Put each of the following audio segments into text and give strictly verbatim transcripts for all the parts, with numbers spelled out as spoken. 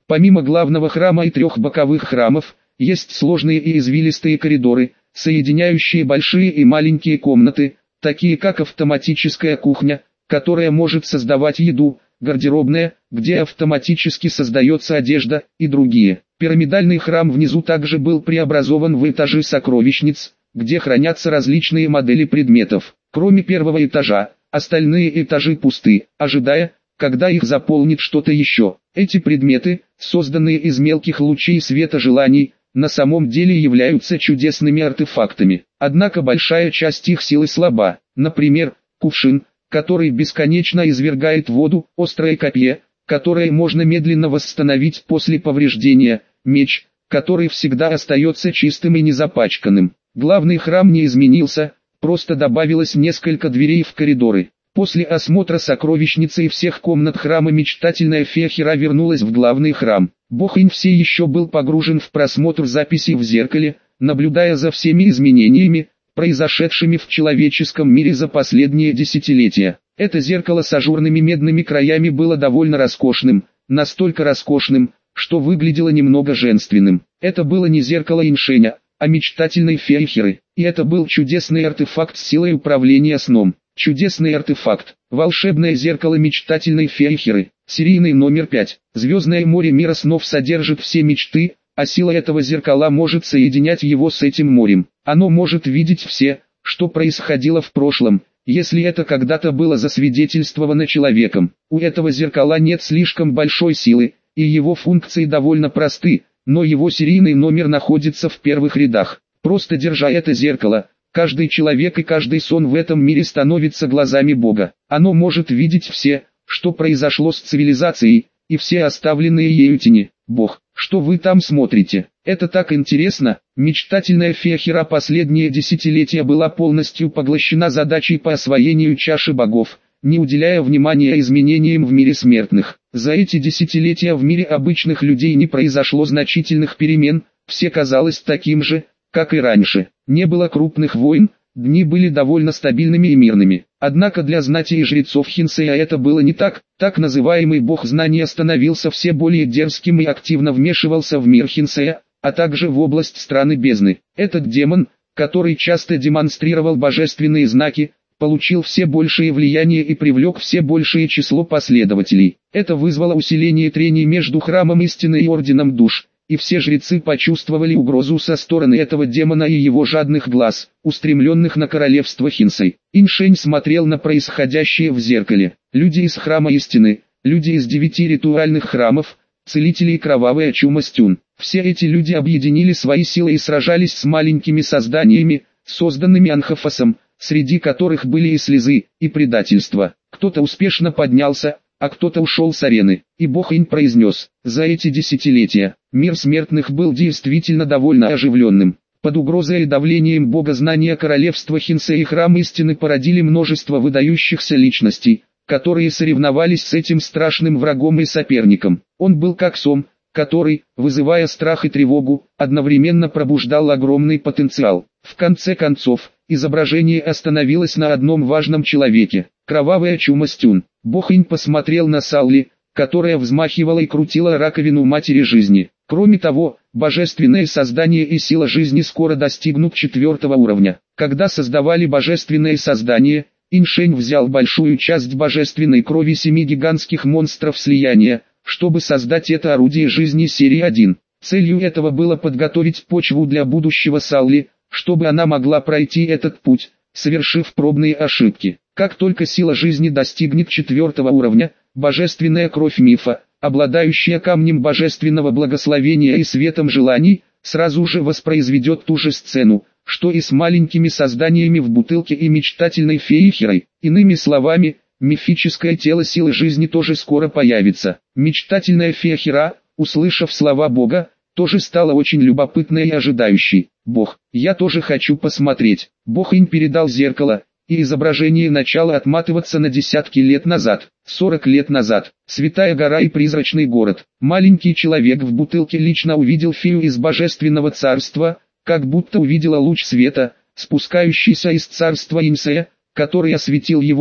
Помимо главного храма и трех боковых храмов, есть сложные и извилистые коридоры, соединяющие большие и маленькие комнаты, такие как автоматическая кухня, которая может создавать еду, гардеробная, где автоматически создается одежда, и другие. Пирамидальный храм внизу также был преобразован в этажи сокровищниц, где хранятся различные модели предметов. Кроме первого этажа, остальные этажи пусты, ожидая, когда их заполнит что-то еще. Эти предметы, созданные из мелких лучей света желаний, на самом деле являются чудесными артефактами. Однако большая часть их силы слаба. Например, кувшин, который бесконечно извергает воду, острое копье, которое можно медленно восстановить после повреждения, меч, который всегда остается чистым и незапачканным. Главный храм не изменился, просто добавилось несколько дверей в коридоры. После осмотра сокровищницы и всех комнат храма мечтательная фея Хира вернулась в главный храм. Бог-инь все еще был погружен в просмотр записей в зеркале, наблюдая за всеми изменениями, произошедшими в человеческом мире за последние десятилетия. Это зеркало с ажурными медными краями было довольно роскошным, настолько роскошным, что выглядело немного женственным. Это было не зеркало Иншеня, а мечтательной феи Хиры, и это был чудесный артефакт с силой управления сном. Чудесный артефакт, волшебное зеркало мечтательной феи Хиры, серийный номер пять. Звездное море мира снов содержит все мечты, а сила этого зеркала может соединять его с этим морем. Оно может видеть все, что происходило в прошлом, если это когда-то было засвидетельствовано человеком. У этого зеркала нет слишком большой силы, и его функции довольно просты, но его серийный номер находится в первых рядах. Просто держа это зеркало, каждый человек и каждый сон в этом мире становится глазами Бога. Оно может видеть все, что произошло с цивилизацией, и все оставленные ею тени. Бог, что вы там смотрите? Это так интересно. Мечтательная фея Хира последние десятилетия была полностью поглощена задачей по освоению чаши богов, не уделяя внимания изменениям в мире смертных. За эти десятилетия в мире обычных людей не произошло значительных перемен, все казалось таким же, как и раньше. Не было крупных войн, дни были довольно стабильными и мирными. Однако для знати и жрецов Хинсея это было не так. Так называемый бог знания становился все более дерзким и активно вмешивался в мир Хинсея, а также в область страны бездны. Этот демон, который часто демонстрировал божественные знаки, получил все большее влияние и привлек все большее число последователей. Это вызвало усиление трений между храмом истины и орденом душ, и все жрецы почувствовали угрозу со стороны этого демона и его жадных глаз, устремленных на королевство Хинсей. Иншень смотрел на происходящее в зеркале. Люди из храма истины, люди из девяти ритуальных храмов, целители и кровавая чума Стюн. Все эти люди объединили свои силы и сражались с маленькими созданиями, созданными Анхофосом, среди которых были и слезы, и предательство. Кто-то успешно поднялся, а кто-то ушел с арены. И Бог-инь произнес: за эти десятилетия, мир смертных был действительно довольно оживленным. Под угрозой и давлением бога знания королевства Хинсей и храм истины породили множество выдающихся личностей, которые соревновались с этим страшным врагом и соперником. Он был как сон, который, вызывая страх и тревогу, одновременно пробуждал огромный потенциал. В конце концов, изображение остановилось на одном важном человеке – кровавая чума Стюн. Бог-инь посмотрел на Салли, которая взмахивала и крутила раковину матери жизни. Кроме того, божественное создание и сила жизни скоро достигнут четвертого уровня. Когда создавали божественное создание, Иншень взял большую часть божественной крови семи гигантских монстров слияния, чтобы создать это орудие жизни серии один. Целью этого было подготовить почву для будущего Салли, чтобы она могла пройти этот путь, совершив пробные ошибки. Как только сила жизни достигнет четвертого уровня, божественная кровь мифа, обладающая камнем божественного благословения и светом желаний, сразу же воспроизведет ту же сцену, что и с маленькими созданиями в бутылке и мечтательной феей Хирой. Иными словами, мифическое тело силы жизни тоже скоро появится. Мечтательная фея Хира, услышав слова Бога, тоже стала очень любопытной и ожидающей. Бог, я тоже хочу посмотреть. Бог-инь передал зеркало, и изображение начало отматываться на десятки лет назад, сорок лет назад. Святая гора и призрачный город. Маленький человек в бутылке лично увидел фею из божественного царства, как будто увидела луч света, спускающийся из царства Инсея, который осветил его,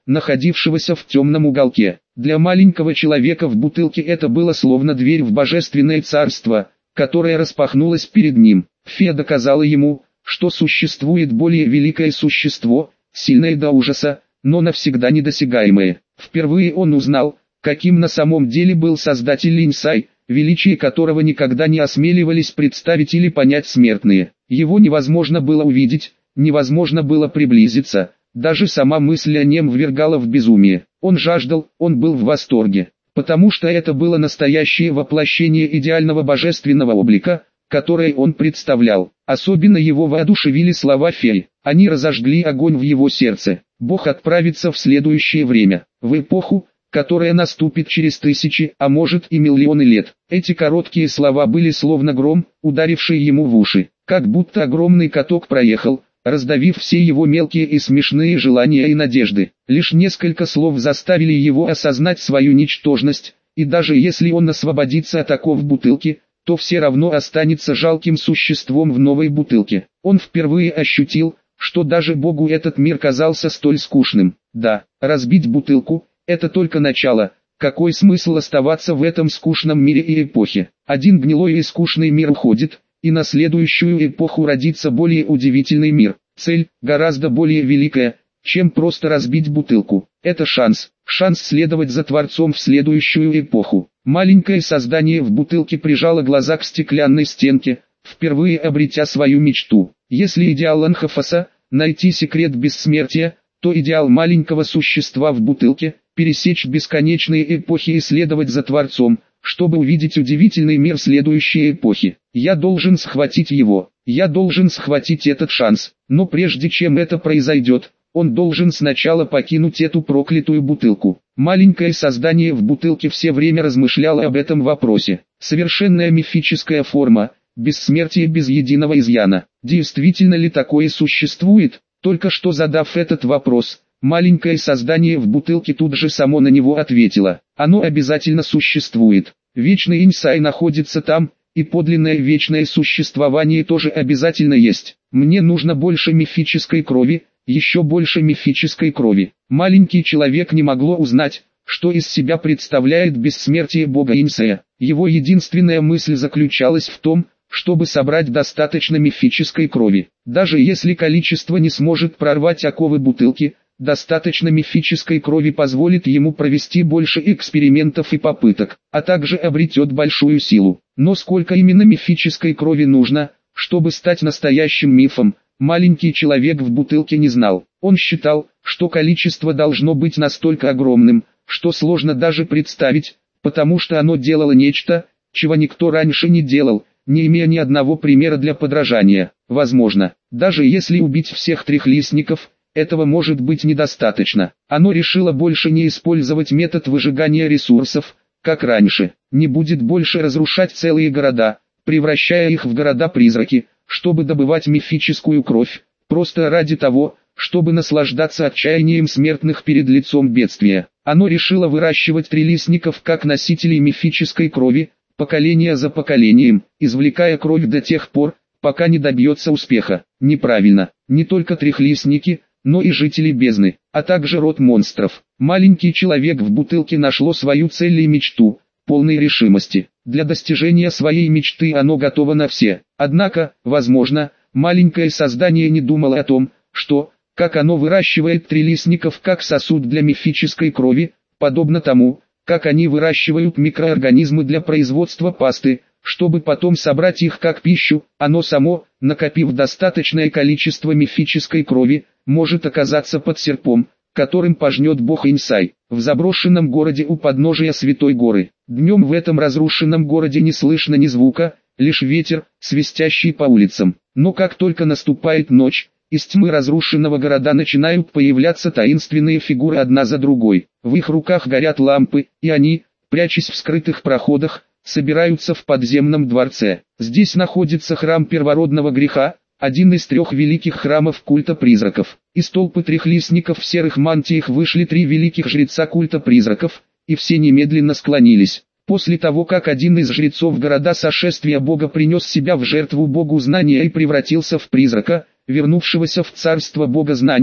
находившегося в темном уголке. Для маленького человека в бутылке это было словно дверь в божественное царство, которое распахнулось перед ним. Фея доказала ему, что существует более великое существо, сильное до ужаса, но навсегда недосягаемое. Впервые он узнал, каким на самом деле был создатель Линьсай, величие которого никогда не осмеливались представить или понять смертные. Его невозможно было увидеть, невозможно было приблизиться, даже сама мысль о нем ввергала в безумие. Он жаждал, он был в восторге, потому что это было настоящее воплощение идеального божественного облика, которое он представлял. Особенно его воодушевили слова феи. Они разожгли огонь в его сердце. Бог отправится в следующее время, в эпоху, которая наступит через тысячи, а может и миллионы лет. Эти короткие слова были словно гром, ударивший ему в уши, как будто огромный каток проехал, раздавив все его мелкие и смешные желания и надежды. Лишь несколько слов заставили его осознать свою ничтожность, и даже если он освободится от оков бутылки, то все равно останется жалким существом в новой бутылке. Он впервые ощутил, что даже Богу этот мир казался столь скучным. Да, разбить бутылку – это только начало. Какой смысл оставаться в этом скучном мире и эпохе? Один гнилой и скучный мир уходит, и на следующую эпоху родится более удивительный мир. Цель гораздо более великая, чем просто разбить бутылку. Это шанс, шанс следовать за Творцом в следующую эпоху. Маленькое создание в бутылке прижало глаза к стеклянной стенке, впервые обретя свою мечту. Если идеал Анхафаса – найти секрет бессмертия, то идеал маленького существа в бутылке – пересечь бесконечные эпохи и следовать за Творцом, чтобы увидеть удивительный мир следующей эпохи. Я должен схватить его, я должен схватить этот шанс, но прежде чем это произойдет, он должен сначала покинуть эту проклятую бутылку. Маленькое создание в бутылке все время размышляло об этом вопросе. Совершенная мифическая форма, бессмертие без единого изъяна. Действительно ли такое существует? Только что задав этот вопрос, маленькое создание в бутылке тут же само на него ответило. Оно обязательно существует. Вечный инсай находится там, и подлинное вечное существование тоже обязательно есть. Мне нужно больше мифической крови, еще больше мифической крови. Маленький человек не могло узнать, что из себя представляет бессмертие Бога Инсая. Его единственная мысль заключалась в том, чтобы собрать достаточно мифической крови. Даже если количество не сможет прорвать оковы бутылки, достаточно мифической крови позволит ему провести больше экспериментов и попыток, а также обретет большую силу. Но сколько именно мифической крови нужно, чтобы стать настоящим мифом, маленький человек в бутылке не знал. Он считал, что количество должно быть настолько огромным, что сложно даже представить, потому что оно делало нечто, чего никто раньше не делал, не имея ни одного примера для подражания. Возможно, даже если убить всех трехлистников, этого может быть недостаточно. Оно решило больше не использовать метод выжигания ресурсов, как раньше. Не будет больше разрушать целые города, превращая их в города-призраки, чтобы добывать мифическую кровь, просто ради того, чтобы наслаждаться отчаянием смертных перед лицом бедствия. Оно решило выращивать трилистников как носителей мифической крови, поколение за поколением, извлекая кровь до тех пор, пока не добьется успеха. Неправильно, не только трехлистники, но и жители бездны, а также род монстров. Маленький человек в бутылке нашло свою цель и мечту, полной решимости. Для достижения своей мечты оно готово на все. Однако, возможно, маленькое создание не думало о том, что, как оно выращивает трилистников как сосуд для мифической крови, подобно тому, как они выращивают микроорганизмы для производства пасты, чтобы потом собрать их как пищу, оно само, накопив достаточное количество мифической крови, может оказаться под серпом, которым пожнет бог Инсай, в заброшенном городе у подножия Святой горы. Днем в этом разрушенном городе не слышно ни звука, лишь ветер, свистящий по улицам. Но как только наступает ночь, из тьмы разрушенного города начинают появляться таинственные фигуры одна за другой. В их руках горят лампы, и они, прячась в скрытых проходах, собираются в подземном дворце. Здесь находится храм первородного греха, один из трех великих храмов культа призраков. Из толпы трехлистников в серых мантиях вышли три великих жреца культа призраков, и все немедленно склонились. После того, как один из жрецов города сошествия Бога принес себя в жертву Богу знания и превратился в призрака, вернувшегося в царство Бога знания,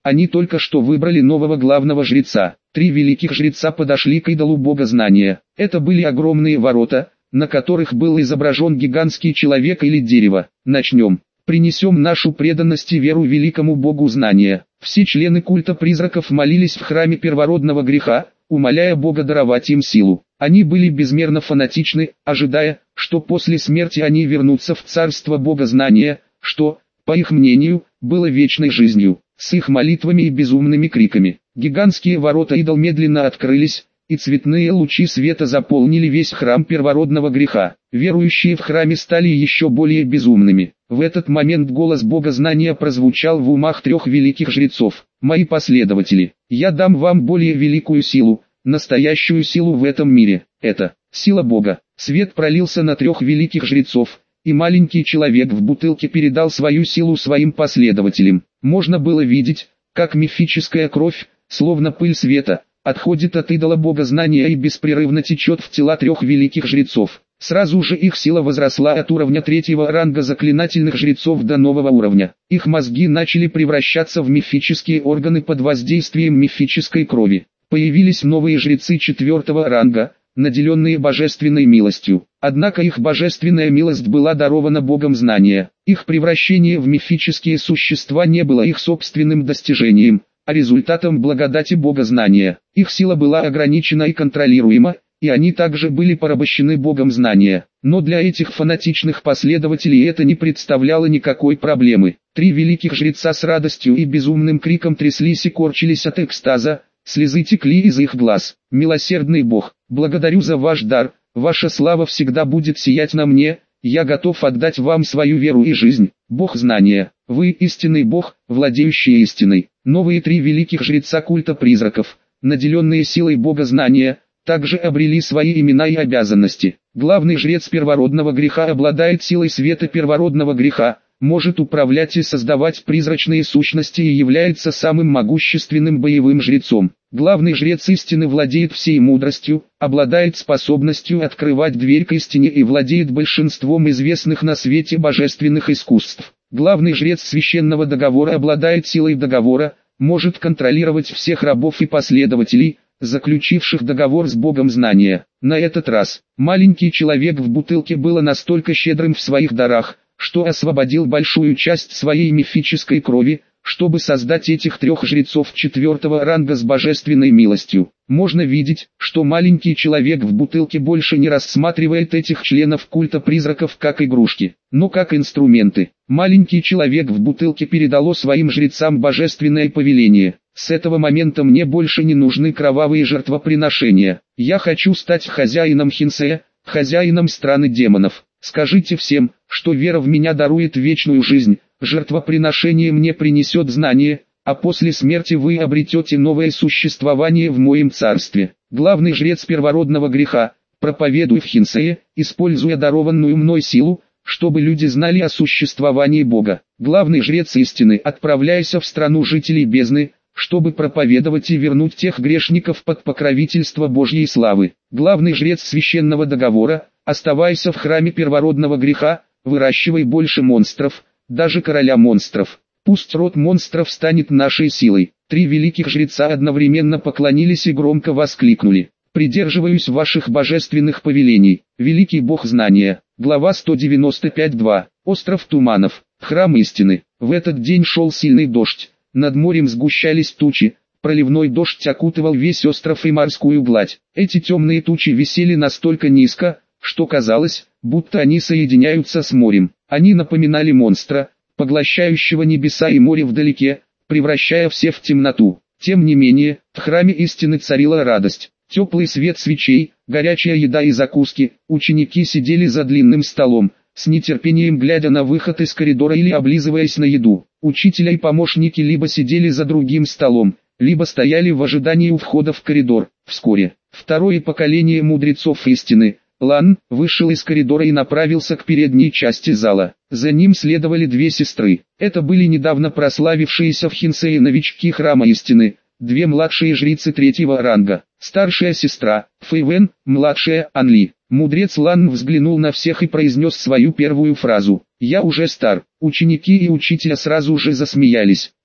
Они только что выбрали нового главного жреца. Три великих жреца подошли к идолу бога знания. Это были огромные ворота, на которых был изображен гигантский человек или дерево. Начнем. Принесем нашу преданность и веру великому богу знания. Все члены культа призраков молились в храме первородного греха, умоляя Бога даровать им силу. Они были безмерно фанатичны, ожидая, что после смерти они вернутся в царство Бога знания, что, по их мнению, было вечной жизнью. С их молитвами и безумными криками, гигантские ворота идол медленно открылись, и цветные лучи света заполнили весь храм первородного греха. Верующие в храме стали еще более безумными. В этот момент голос Бога знания прозвучал в умах трех великих жрецов. «Мои последователи, я дам вам более великую силу, настоящую силу в этом мире. Это сила Бога». Свет пролился на трех великих жрецов, и маленький человек в бутылке передал свою силу своим последователям. Можно было видеть, как мифическая кровь, словно пыль света, отходит от идола бога знания и беспрерывно течет в тела трех великих жрецов. Сразу же их сила возросла от уровня третьего ранга заклинательных жрецов до нового уровня. Их мозги начали превращаться в мифические органы под воздействием мифической крови. Появились новые жрецы четвертого ранга, наделенные божественной милостью. Однако их божественная милость была дарована богом знания. Их превращение в мифические существа не было их собственным достижением, а результатом благодати бога знания. Их сила была ограничена и контролируема, и они также были порабощены богом знания. Но для этих фанатичных последователей это не представляло никакой проблемы. Три великих жреца с радостью и безумным криком тряслись и корчились от экстаза, слезы текли из их глаз. «Милосердный Бог, благодарю за ваш дар, ваша слава всегда будет сиять на мне, я готов отдать вам свою веру и жизнь, Бог знания, вы истинный Бог, владеющий истиной». Новые три великих жреца культа призраков, наделенные силой Бога знания, также обрели свои имена и обязанности. Главный жрец первородного греха обладает силой света первородного греха, может управлять и создавать призрачные сущности и является самым могущественным боевым жрецом. Главный жрец истины владеет всей мудростью, обладает способностью открывать дверь к истине и владеет большинством известных на свете божественных искусств. Главный жрец священного договора обладает силой договора, может контролировать всех рабов и последователей, заключивших договор с Богом знания. На этот раз, маленький человек в бутылке был настолько щедрым в своих дарах, что освободил большую часть своей мифической крови, чтобы создать этих трех жрецов четвертого ранга с божественной милостью. Можно видеть, что маленький человек в бутылке больше не рассматривает этих членов культа призраков как игрушки, но как инструменты. Маленький человек в бутылке передало своим жрецам божественное повеление. С этого момента мне больше не нужны кровавые жертвоприношения. Я хочу стать хозяином Хинсея, хозяином страны демонов. Скажите всем, что вера в меня дарует вечную жизнь, жертвоприношение мне принесет знание, а после смерти вы обретете новое существование в моем царстве. Главный жрец первородного греха, проповедуй в Хинсее, используя дарованную мной силу, чтобы люди знали о существовании Бога. Главный жрец истины, отправляйся в страну жителей бездны, чтобы проповедовать и вернуть тех грешников под покровительство Божьей славы. Главный жрец священного договора, оставайся в храме первородного греха, выращивай больше монстров, даже короля монстров. Пусть род монстров станет нашей силой. Три великих жреца одновременно поклонились и громко воскликнули: «Придерживаюсь ваших божественных повелений, великий Бог знания». Глава сто девяносто пять два. Остров Туманов, храм истины. В этот день шел сильный дождь, над морем сгущались тучи, проливной дождь окутывал весь остров и морскую гладь. Эти темные тучи висели настолько низко, что казалось, будто они соединяются с морем. Они напоминали монстра, поглощающего небеса и море вдалеке, превращая все в темноту. Тем не менее, в храме истины царила радость. Теплый свет свечей, горячая еда и закуски, ученики сидели за длинным столом, с нетерпением глядя на выход из коридора или облизываясь на еду. Учителя и помощники либо сидели за другим столом, либо стояли в ожидании у входа в коридор. Вскоре, второе поколение мудрецов истины, Лан, вышел из коридора и направился к передней части зала. За ним следовали две сестры. Это были недавно прославившиеся в Хинсее новички храма истины, две младшие жрицы третьего ранга. Старшая сестра, Фэйвен, младшая, Анли. Мудрец Лан взглянул на всех и произнес свою первую фразу: «Я уже стар». Ученики и учителя сразу же засмеялись.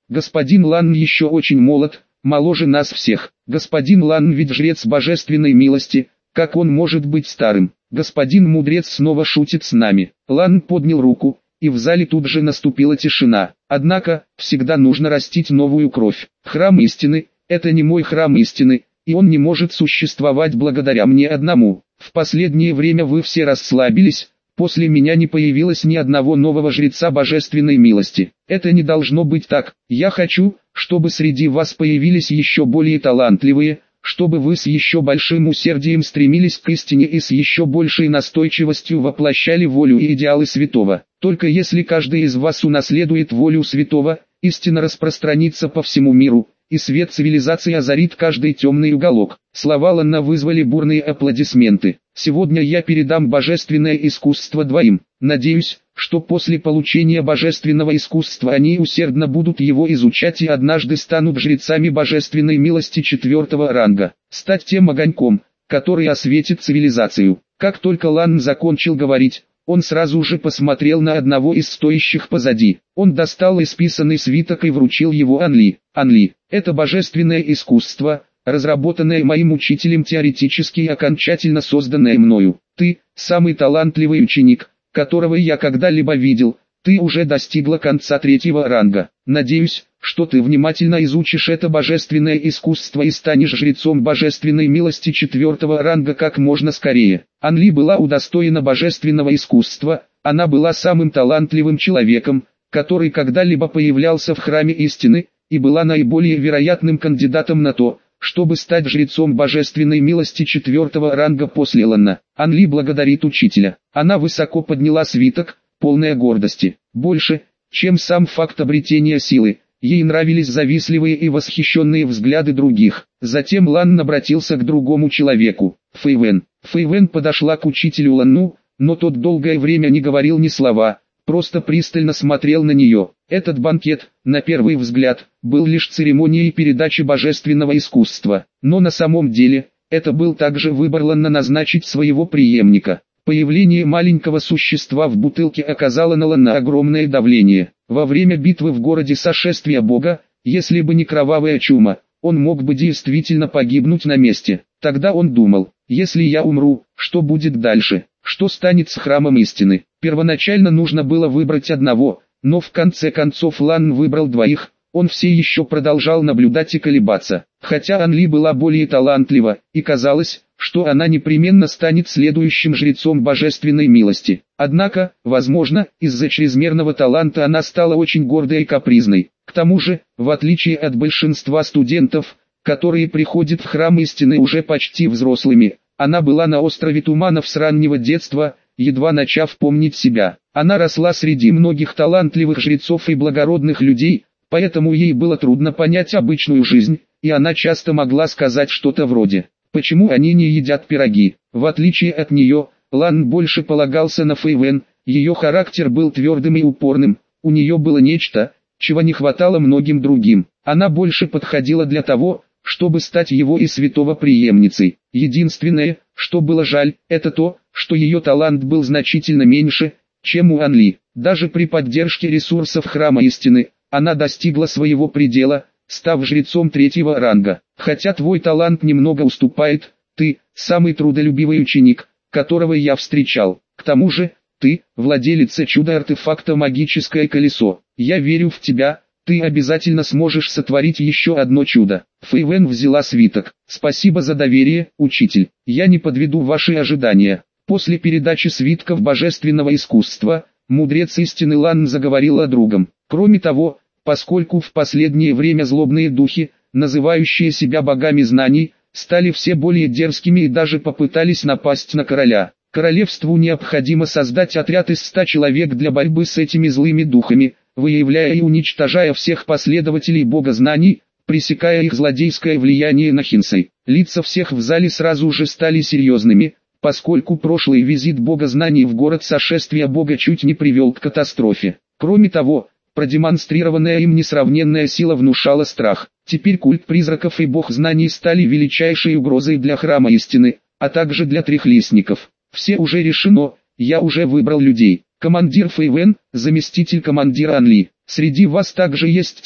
Господин Лан еще очень молод, моложе нас всех. Господин Лан ведь жрец божественной милости, как он может быть старым? Господин мудрец снова шутит с нами. Лан поднял руку, и в зале тут же наступила тишина. Однако, всегда нужно растить новую кровь. Храм истины – это не мой храм истины, и он не может существовать благодаря мне одному. В последнее время вы все расслабились, после меня не появилось ни одного нового жреца божественной милости. Это не должно быть так. Я хочу, чтобы среди вас появились еще более талантливые, чтобы вы с еще большим усердием стремились к истине и с еще большей настойчивостью воплощали волю и идеалы святого. Только если каждый из вас унаследует волю святого, истина распространится по всему миру, и свет цивилизации озарит каждый темный уголок. Слова Ланна вызвали бурные аплодисменты. Сегодня я передам божественное искусство двоим. Надеюсь, что после получения божественного искусства они усердно будут его изучать и однажды станут жрецами божественной милости четвертого ранга. Стать тем огоньком, который осветит цивилизацию. Как только Лан закончил говорить, он сразу же посмотрел на одного из стоящих позади. Он достал исписанный свиток и вручил его Анли. Анли, это божественное искусство, разработанное моим учителем теоретически и окончательно созданное мною. Ты, самый талантливый ученик, которого я когда-либо видел, ты уже достигла конца третьего ранга. Надеюсь, что ты внимательно изучишь это божественное искусство и станешь жрецом божественной милости четвертого ранга как можно скорее. Анли была удостоена божественного искусства, она была самым талантливым человеком, который когда-либо появлялся в храме истины, и была наиболее вероятным кандидатом на то, чтобы стать жрецом божественной милости четвертого ранга после Ланна. Анли благодарит учителя. Она высоко подняла свиток, полная гордости. Больше, чем сам факт обретения силы, ей нравились завистливые и восхищенные взгляды других. Затем Лан обратился к другому человеку, Фэйвен. Фэйвен подошла к учителю Ланну, но тот долгое время не говорил ни слова, просто пристально смотрел на нее. Этот банкет, на первый взгляд, был лишь церемонией передачи божественного искусства, но на самом деле, это был также выбор Ланна назначить своего преемника. Появление маленького существа в бутылке оказало на Ланна огромное давление. Во время битвы в городе Сошествия Бога, если бы не кровавая чума, он мог бы действительно погибнуть на месте. Тогда он думал, если я умру, что будет дальше, что станет с храмом истины. Первоначально нужно было выбрать одного, но в конце концов Лан выбрал двоих. Он все еще продолжал наблюдать и колебаться. Хотя Анли была более талантлива, и казалось, что она непременно станет следующим жрецом божественной милости. Однако, возможно, из-за чрезмерного таланта она стала очень гордой и капризной. К тому же, в отличие от большинства студентов, которые приходят в храм истины уже почти взрослыми, она была на острове Туманов с раннего детства, едва начав помнить себя. Она росла среди многих талантливых жрецов и благородных людей, поэтому ей было трудно понять обычную жизнь, и она часто могла сказать что-то вроде «Почему они не едят пироги?». В отличие от нее, Лан больше полагался на Фэйвен, ее характер был твердым и упорным, у нее было нечто, чего не хватало многим другим. Она больше подходила для того, чтобы стать его и святого преемницей. Единственное, что было жаль, это то, что ее талант был значительно меньше, чем у Анли. Даже при поддержке ресурсов храма истины, она достигла своего предела, став жрецом третьего ранга. Хотя твой талант немного уступает, ты – самый трудолюбивый ученик, которого я встречал. К тому же, ты – владелица чудо-артефакта «Магическое колесо». Я верю в тебя, ты обязательно сможешь сотворить еще одно чудо. Фэйвен взяла свиток. Спасибо за доверие, учитель. Я не подведу ваши ожидания. После передачи свитков божественного искусства, мудрец истины Лан заговорил о другом. Кроме того, поскольку в последнее время злобные духи, называющие себя богами знаний, стали все более дерзкими и даже попытались напасть на короля. Королевству необходимо создать отряд из ста человек для борьбы с этими злыми духами, выявляя и уничтожая всех последователей бога знаний, пресекая их злодейское влияние на Хинсей. Лица всех в зале сразу же стали серьезными, поскольку прошлый визит бога знаний в город Сошествия Бога чуть не привел к катастрофе. Кроме того, продемонстрированная им несравненная сила внушала страх. Теперь культ призраков и бог знаний стали величайшей угрозой для храма истины, а также для трехлистников. Все уже решено, я уже выбрал людей. Командир Фэйвен, заместитель командира Анли. Среди вас также есть те,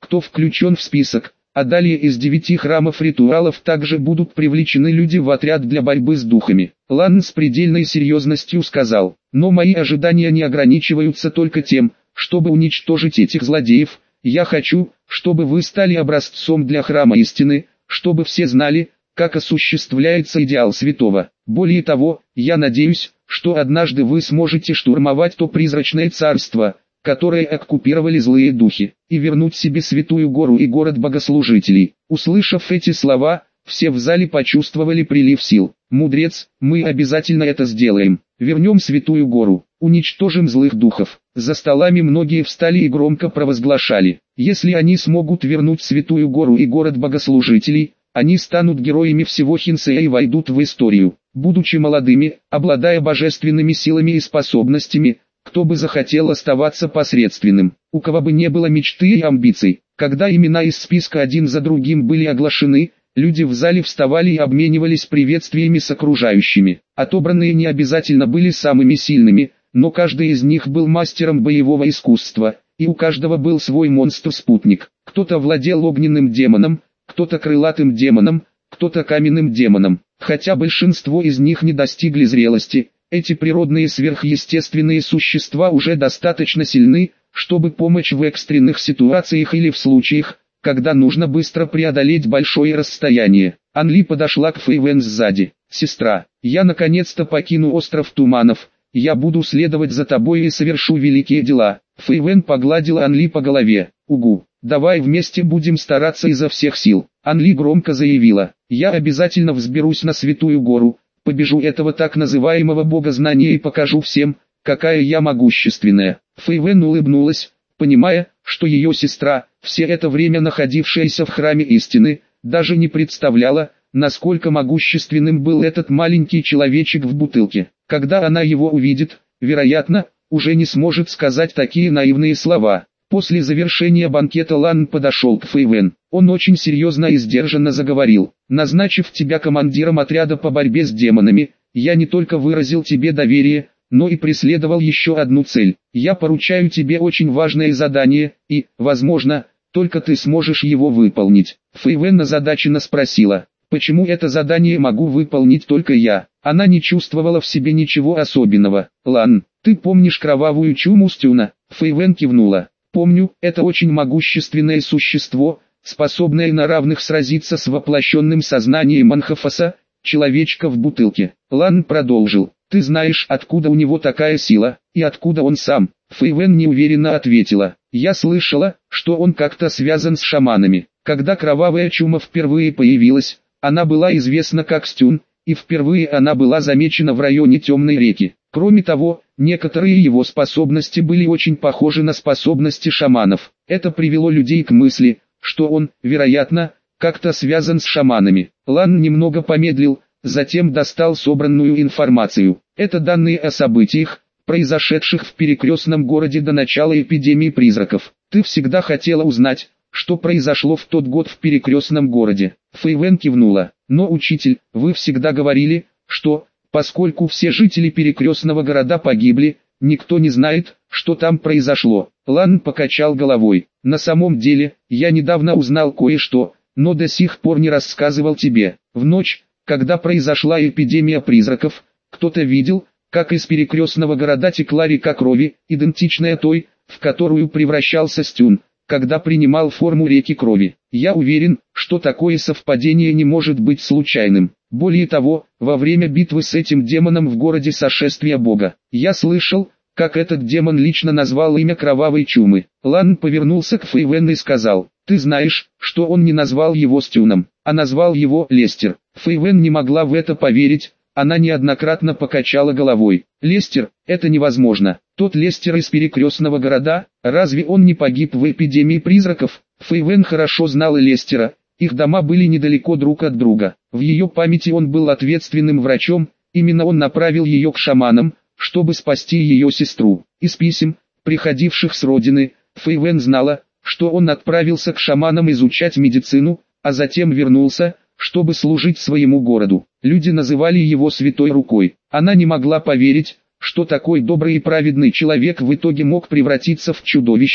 кто включен в список, а далее из девяти храмов ритуалов также будут привлечены люди в отряд для борьбы с духами. Лан с предельной серьезностью сказал, но мои ожидания не ограничиваются только тем, чтобы уничтожить этих злодеев. Я хочу, чтобы вы стали образцом для храма истины, чтобы все знали, как осуществляется идеал святого. Более того, я надеюсь, что однажды вы сможете штурмовать то призрачное царство, которое оккупировали злые духи, и вернуть себе Святую Гору и город богослужителей. Услышав эти слова, все в зале почувствовали прилив сил. Мудрец, мы обязательно это сделаем. Вернем Святую Гору, уничтожим злых духов. За столами многие встали и громко провозглашали: если они смогут вернуть Святую Гору и город богослужителей, они станут героями всего Хинсея и войдут в историю. Будучи молодыми, обладая божественными силами и способностями, кто бы захотел оставаться посредственным, у кого бы не было мечты и амбиций. Когда имена из списка один за другим были оглашены, люди в зале вставали и обменивались приветствиями с окружающими. Отобранные не обязательно были самыми сильными, но каждый из них был мастером боевого искусства, и у каждого был свой монстр-спутник. Кто-то владел огненным демоном, кто-то крылатым демоном, кто-то каменным демоном. Хотя большинство из них не достигли зрелости, эти природные сверхъестественные существа уже достаточно сильны, чтобы помочь в экстренных ситуациях или в случаях, когда нужно быстро преодолеть большое расстояние. Анли подошла к Фэйвен сзади. «Сестра, я наконец-то покину остров туманов, я буду следовать за тобой и совершу великие дела». Фэйвен погладила Анли по голове. «Угу, давай вместе будем стараться изо всех сил». Анли громко заявила: «Я обязательно взберусь на Святую Гору, побежу этого так называемого бога знания и покажу всем, какая я могущественная». Фэйвен улыбнулась, понимая, что ее сестра, все это время находившаяся в храме истины, даже не представляла, насколько могущественным был этот маленький человечек в бутылке. Когда она его увидит, вероятно, уже не сможет сказать такие наивные слова. После завершения банкета Лан подошел к Фэйвен. Он очень серьезно и сдержанно заговорил: «Назначив тебя командиром отряда по борьбе с демонами, я не только выразил тебе доверие, но и преследовал еще одну цель. Я поручаю тебе очень важное задание, и, возможно, только ты сможешь его выполнить». Фэйвен озадаченно спросила: «Почему это задание могу выполнить только я?» Она не чувствовала в себе ничего особенного. «Лан, ты помнишь кровавую чуму Стюна?» Фэйвен кивнула. «Помню, это очень могущественное существо, способное на равных сразиться с воплощенным сознанием Анхафаса, человечка в бутылке». Лан продолжил: «Ты знаешь, откуда у него такая сила, и откуда он сам?» Фэйвен неуверенно ответила: «Я слышала, что он как-то связан с шаманами. Когда кровавая чума впервые появилась, она была известна как Стюн, и впервые она была замечена в районе Темной реки. Кроме того, некоторые его способности были очень похожи на способности шаманов. Это привело людей к мысли, что он, вероятно, как-то связан с шаманами». Лан немного помедлил, затем достал собранную информацию. «Это данные о событиях, произошедших в перекрестном городе до начала эпидемии призраков. Ты всегда хотела узнать, что произошло в тот год в перекрестном городе». Фэйвен кивнула. «Но, учитель, вы всегда говорили, что, поскольку все жители перекрестного города погибли, никто не знает, что там произошло». Лан покачал головой. «На самом деле, я недавно узнал кое-что, но до сих пор не рассказывал тебе. В ночь, когда произошла эпидемия призраков, кто-то видел, как из перекрестного города текла река крови, идентичная той, в которую превращался Стюн, когда принимал форму реки крови. Я уверен, что такое совпадение не может быть случайным. Более того, во время битвы с этим демоном в городе Сошествия Бога, я слышал, как этот демон лично назвал имя кровавой чумы». Лан повернулся к Фэйвен и сказал: «Ты знаешь, что он не назвал его Стюном, а назвал его Лестер». Фэйвен не могла в это поверить, она неоднократно покачала головой. «Лестер, это невозможно. Тот Лестер из перекрестного города, разве он не погиб в эпидемии призраков?» Фэйвен хорошо знала Лестера, их дома были недалеко друг от друга. В ее памяти он был ответственным врачом, именно он направил ее к шаманам, чтобы спасти ее сестру. Из писем, приходивших с родины, Фэйвен знала, что он отправился к шаманам изучать медицину, а затем вернулся, чтобы служить своему городу. Люди называли его святой рукой. Она не могла поверить, что такой добрый и праведный человек в итоге мог превратиться в чудовище,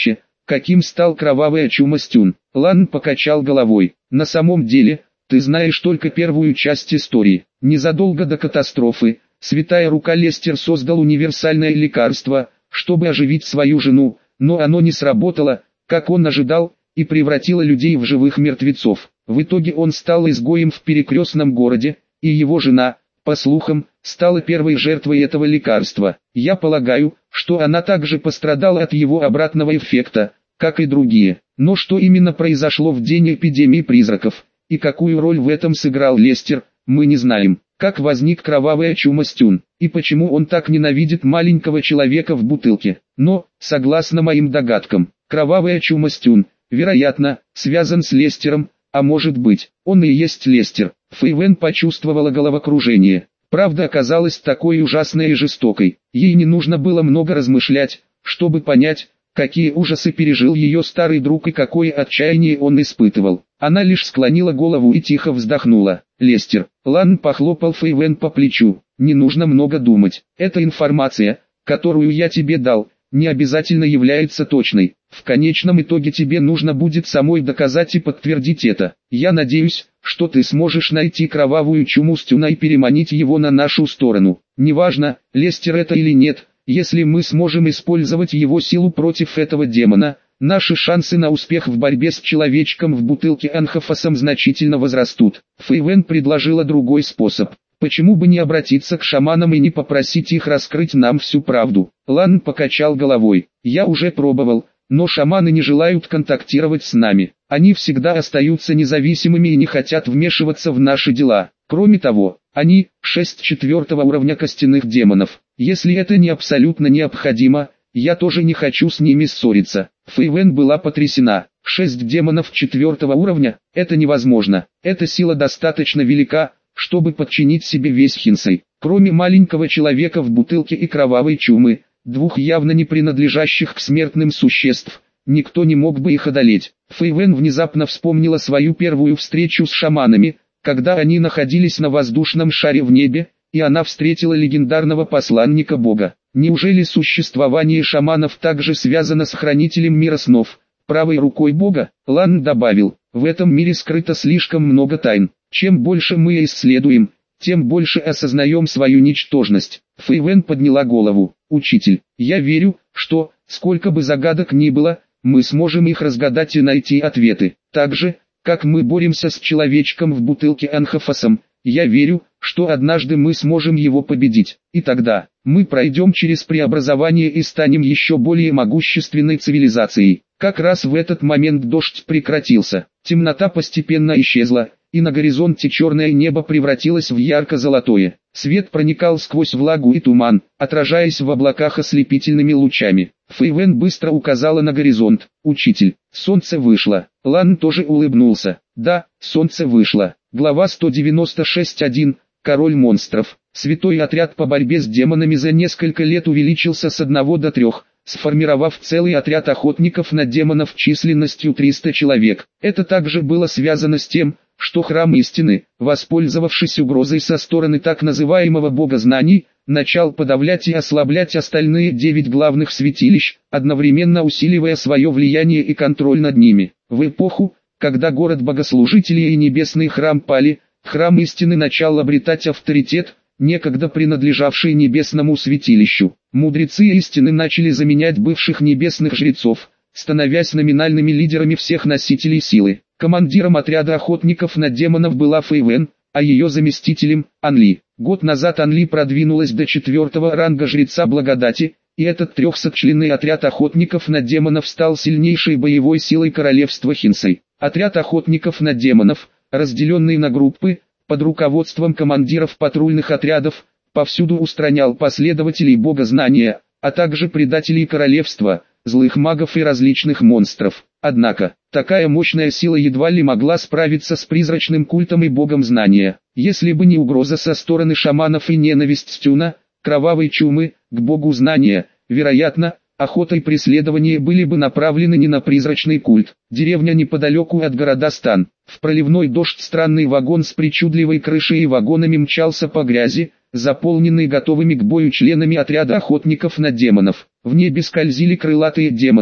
каким стал кровавая чума Стюн. Лан покачал головой. На самом деле, ты знаешь только первую часть истории. Незадолго до катастрофы, святая рука Лестер создал универсальное лекарство, чтобы оживить свою жену, но оно не сработало, как он ожидал, и превратило людей в живых мертвецов. В итоге он стал изгоем в перекрестном городе, и его жена, по слухам, стала первой жертвой этого лекарства. Я полагаю, что она также пострадала от его обратного эффекта, как и другие. Но что именно произошло в день эпидемии призраков, и какую роль в этом сыграл Лестер, мы не знаем. Как возник кровавая чума Стюн, и почему он так ненавидит маленького человека в бутылке. Но, согласно моим догадкам, кровавая чума Стюн, вероятно, связан с Лестером, а может быть, он и есть Лестер. Фейвен почувствовала головокружение. Правда оказалась такой ужасной и жестокой. Ей не нужно было много размышлять, чтобы понять, какие ужасы пережил ее старый друг и какое отчаяние он испытывал. Она лишь склонила голову и тихо вздохнула. «Лестер». Лан похлопал Фейвен по плечу. «Не нужно много думать. Эта информация, которую я тебе дал, не обязательно является точной. В конечном итоге тебе нужно будет самой доказать и подтвердить это. Я надеюсь, что ты сможешь найти кровавую чуму Стюна и переманить его на нашу сторону. Неважно, Лестер это или нет, если мы сможем использовать его силу против этого демона, наши шансы на успех в борьбе с человечком в бутылке Анхофосом значительно возрастут». Фейвен предложила другой способ. «Почему бы не обратиться к шаманам и не попросить их раскрыть нам всю правду?» Лан покачал головой. «Я уже пробовал, но шаманы не желают контактировать с нами. Они всегда остаются независимыми и не хотят вмешиваться в наши дела. Кроме того, они – шесть четвертого уровня костяных демонов. Если это не абсолютно необходимо, я тоже не хочу с ними ссориться». Фейвен была потрясена. Шесть демонов четвертого уровня – это невозможно. Эта сила достаточно велика, чтобы подчинить себе весь Хинсей. Кроме маленького человека в бутылке и кровавой чумы, двух явно не принадлежащих к смертным существ, никто не мог бы их одолеть. Фейвен внезапно вспомнила свою первую встречу с шаманами, когда они находились на воздушном шаре в небе, и она встретила легендарного посланника Бога. Неужели существование шаманов также связано с хранителем мира снов, правой рукой Бога? Лан добавил, в этом мире скрыто слишком много тайн. Чем больше мы исследуем, тем больше осознаем свою ничтожность. Фейвен подняла голову. «Учитель, я верю, что, сколько бы загадок ни было, мы сможем их разгадать и найти ответы. Так же, как мы боремся с человечком в бутылке Анхофосом, я верю, что однажды мы сможем его победить. И тогда, мы пройдем через преобразование и станем еще более могущественной цивилизацией». Как раз в этот момент дождь прекратился, темнота постепенно исчезла, и на горизонте черное небо превратилось в ярко-золотое. Свет проникал сквозь влагу и туман, отражаясь в облаках ослепительными лучами. Фейвен быстро указала на горизонт. «Учитель, солнце вышло». Лан тоже улыбнулся. «Да, солнце вышло». Глава сто девяносто шесть один. Король монстров. Святой отряд по борьбе с демонами за несколько лет увеличился с одного до трех, сформировав целый отряд охотников на демонов численностью триста человек. Это также было связано с тем, что Храм Истины, воспользовавшись угрозой со стороны так называемого Бога Знаний, начал подавлять и ослаблять остальные девять главных святилищ, одновременно усиливая свое влияние и контроль над ними. В эпоху, когда город богослужителей и небесный храм пали, Храм Истины начал обретать авторитет, некогда принадлежавший небесному святилищу. Мудрецы истины начали заменять бывших небесных жрецов, становясь номинальными лидерами всех носителей силы. Командиром отряда охотников на демонов была Фейвен, а ее заместителем – Анли. Год назад Анли продвинулась до четвертого ранга жреца благодати, и этот трехсотчленный отряд охотников на демонов стал сильнейшей боевой силой королевства Хинсей. Отряд охотников на демонов, разделенный на группы, под руководством командиров патрульных отрядов, повсюду устранял последователей богознания, а также предателей королевства, злых магов и различных монстров. Однако, такая мощная сила едва ли могла справиться с призрачным культом и богом знания. Если бы не угроза со стороны шаманов и ненависть Стюна, кровавой чумы, к богу знания, вероятно, охота и преследование были бы направлены не на призрачный культ. Деревня неподалеку от города Стан. В проливной дождь странный вагон с причудливой крышей и вагонами мчался по грязи, заполненный готовыми к бою членами отряда охотников на демонов. В небе скользили крылатые демоны,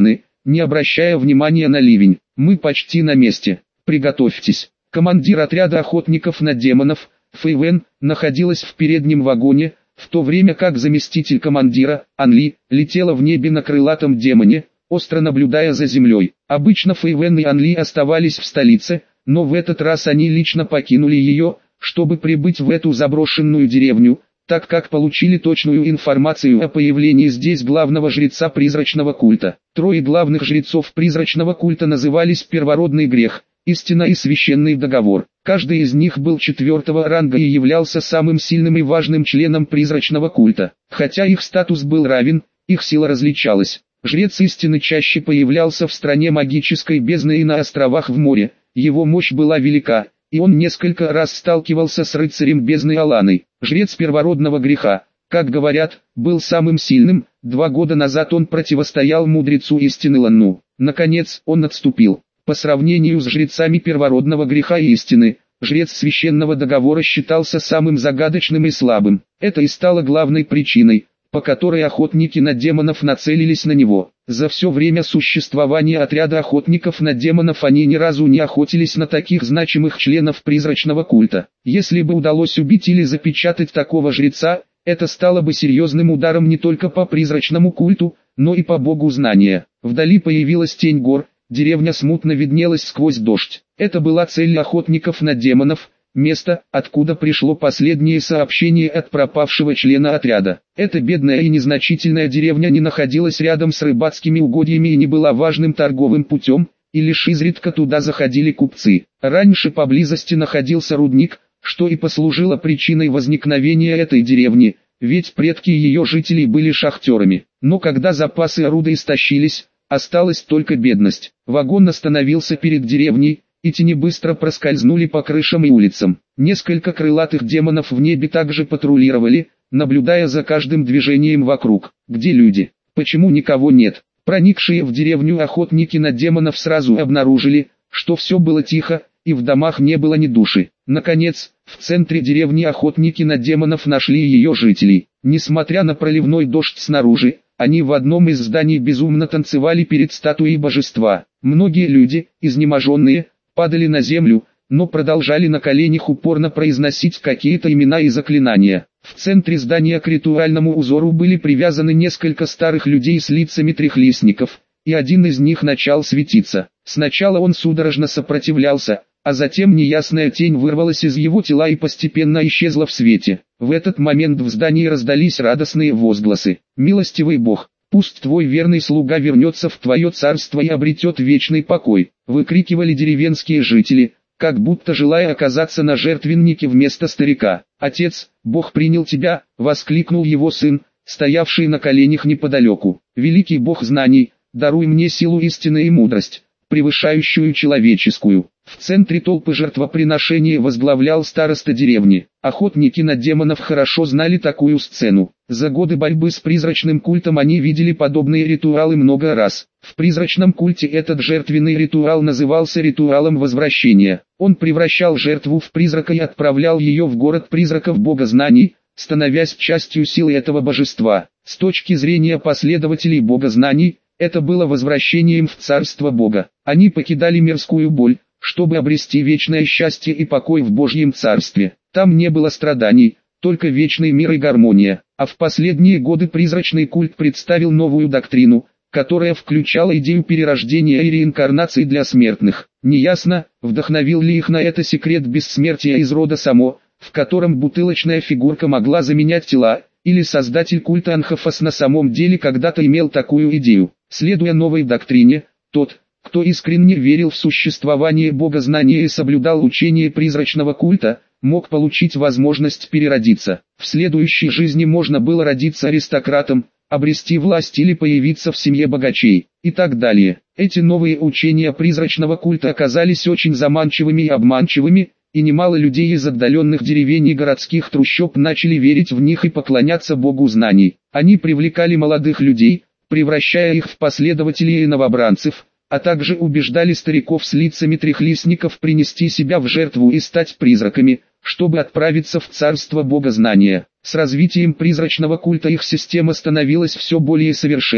не обращая внимания на ливень. «Мы почти на месте. Приготовьтесь». Командир отряда охотников на демонов, Фэйвен, находилась в переднем вагоне, в то время как заместитель командира, Анли, летела в небе на крылатом демоне, остро наблюдая за землей. Обычно Фэйвен и Анли оставались в столице, но в этот раз они лично покинули ее, чтобы прибыть в эту заброшенную деревню, так как получили точную информацию о появлении здесь главного жреца призрачного культа. Трое главных жрецов призрачного культа назывались «Первородный грех», «Истина» и «Священный договор». Каждый из них был четвертого ранга и являлся самым сильным и важным членом призрачного культа. Хотя их статус был равен, их сила различалась. Жрец истины чаще появлялся в стране магической бездны и на островах в море, его мощь была велика, и он несколько раз сталкивался с рыцарем бездны Аланой. Жрец первородного греха, как говорят, был самым сильным. Два года назад он противостоял мудрецу истины Ланну. Наконец, он отступил. По сравнению с жрецами первородного греха и истины, жрец священного договора считался самым загадочным и слабым. Это и стало главной причиной, по которой охотники на демонов нацелились на него. За все время существования отряда охотников на демонов они ни разу не охотились на таких значимых членов призрачного культа. Если бы удалось убить или запечатать такого жреца, это стало бы серьезным ударом не только по призрачному культу, но и по богу знания. Вдали появилась тень гор, деревня смутно виднелась сквозь дождь. Это была цель охотников на демонов, место, откуда пришло последнее сообщение от пропавшего члена отряда. Эта бедная и незначительная деревня не находилась рядом с рыбацкими угодьями и не была важным торговым путем, и лишь изредка туда заходили купцы. Раньше поблизости находился рудник, что и послужило причиной возникновения этой деревни, ведь предки ее жителей были шахтерами. Но когда запасы оруда истощились, осталась только бедность. Вагон остановился перед деревней, и тени быстро проскользнули по крышам и улицам. Несколько крылатых демонов в небе также патрулировали, наблюдая за каждым движением вокруг. Где люди? Почему никого нет? Проникшие в деревню охотники на демонов сразу обнаружили, что все было тихо, и в домах не было ни души. Наконец, в центре деревни охотники на демонов нашли ее жителей. Несмотря на проливной дождь снаружи, они в одном из зданий безумно танцевали перед статуей божества. Многие люди, изнеможенные, падали на землю, но продолжали на коленях упорно произносить какие-то имена и заклинания. В центре здания к ритуальному узору были привязаны несколько старых людей с лицами трехлистников, и один из них начал светиться. Сначала он судорожно сопротивлялся, а затем неясная тень вырвалась из его тела и постепенно исчезла в свете. В этот момент в здании раздались радостные возгласы. «Милостивый Бог, пусть твой верный слуга вернется в твое царство и обретет вечный покой», выкрикивали деревенские жители, как будто желая оказаться на жертвеннике вместо старика. «Отец, Бог принял тебя», — воскликнул его сын, стоявший на коленях неподалеку. «Великий Бог знаний, даруй мне силу истины и мудрость, превышающую человеческую». В центре толпы жертвоприношения возглавлял староста деревни. Охотники на демонов хорошо знали такую сцену. За годы борьбы с призрачным культом они видели подобные ритуалы много раз. В призрачном культе этот жертвенный ритуал назывался ритуалом возвращения. Он превращал жертву в призрака и отправлял ее в город призраков бога знаний, становясь частью силы этого божества. С точки зрения последователей бога знаний, это было возвращением в царство бога. Они покидали мирскую боль, чтобы обрести вечное счастье и покой в Божьем царстве. Там не было страданий, только вечный мир и гармония. А в последние годы призрачный культ представил новую доктрину, которая включала идею перерождения и реинкарнации для смертных. Неясно, вдохновил ли их на это секрет бессмертия из рода Само, в котором бутылочная фигурка могла заменять тела, или создатель культа Анхофос на самом деле когда-то имел такую идею. Следуя новой доктрине, тот, кто искренне верил в существование Бога знания и соблюдал учение призрачного культа, мог получить возможность переродиться. В следующей жизни можно было родиться аристократом, обрести власть или появиться в семье богачей, и так далее. Эти новые учения призрачного культа оказались очень заманчивыми и обманчивыми, и немало людей из отдаленных деревень и городских трущоб начали верить в них и поклоняться Богу знаний. Они привлекали молодых людей, превращая их в последователей и новобранцев, а также убеждали стариков с лицами трехлистников принести себя в жертву и стать призраками, чтобы отправиться в царство бога знания. С развитием призрачного культа их система становилась все более совершенной,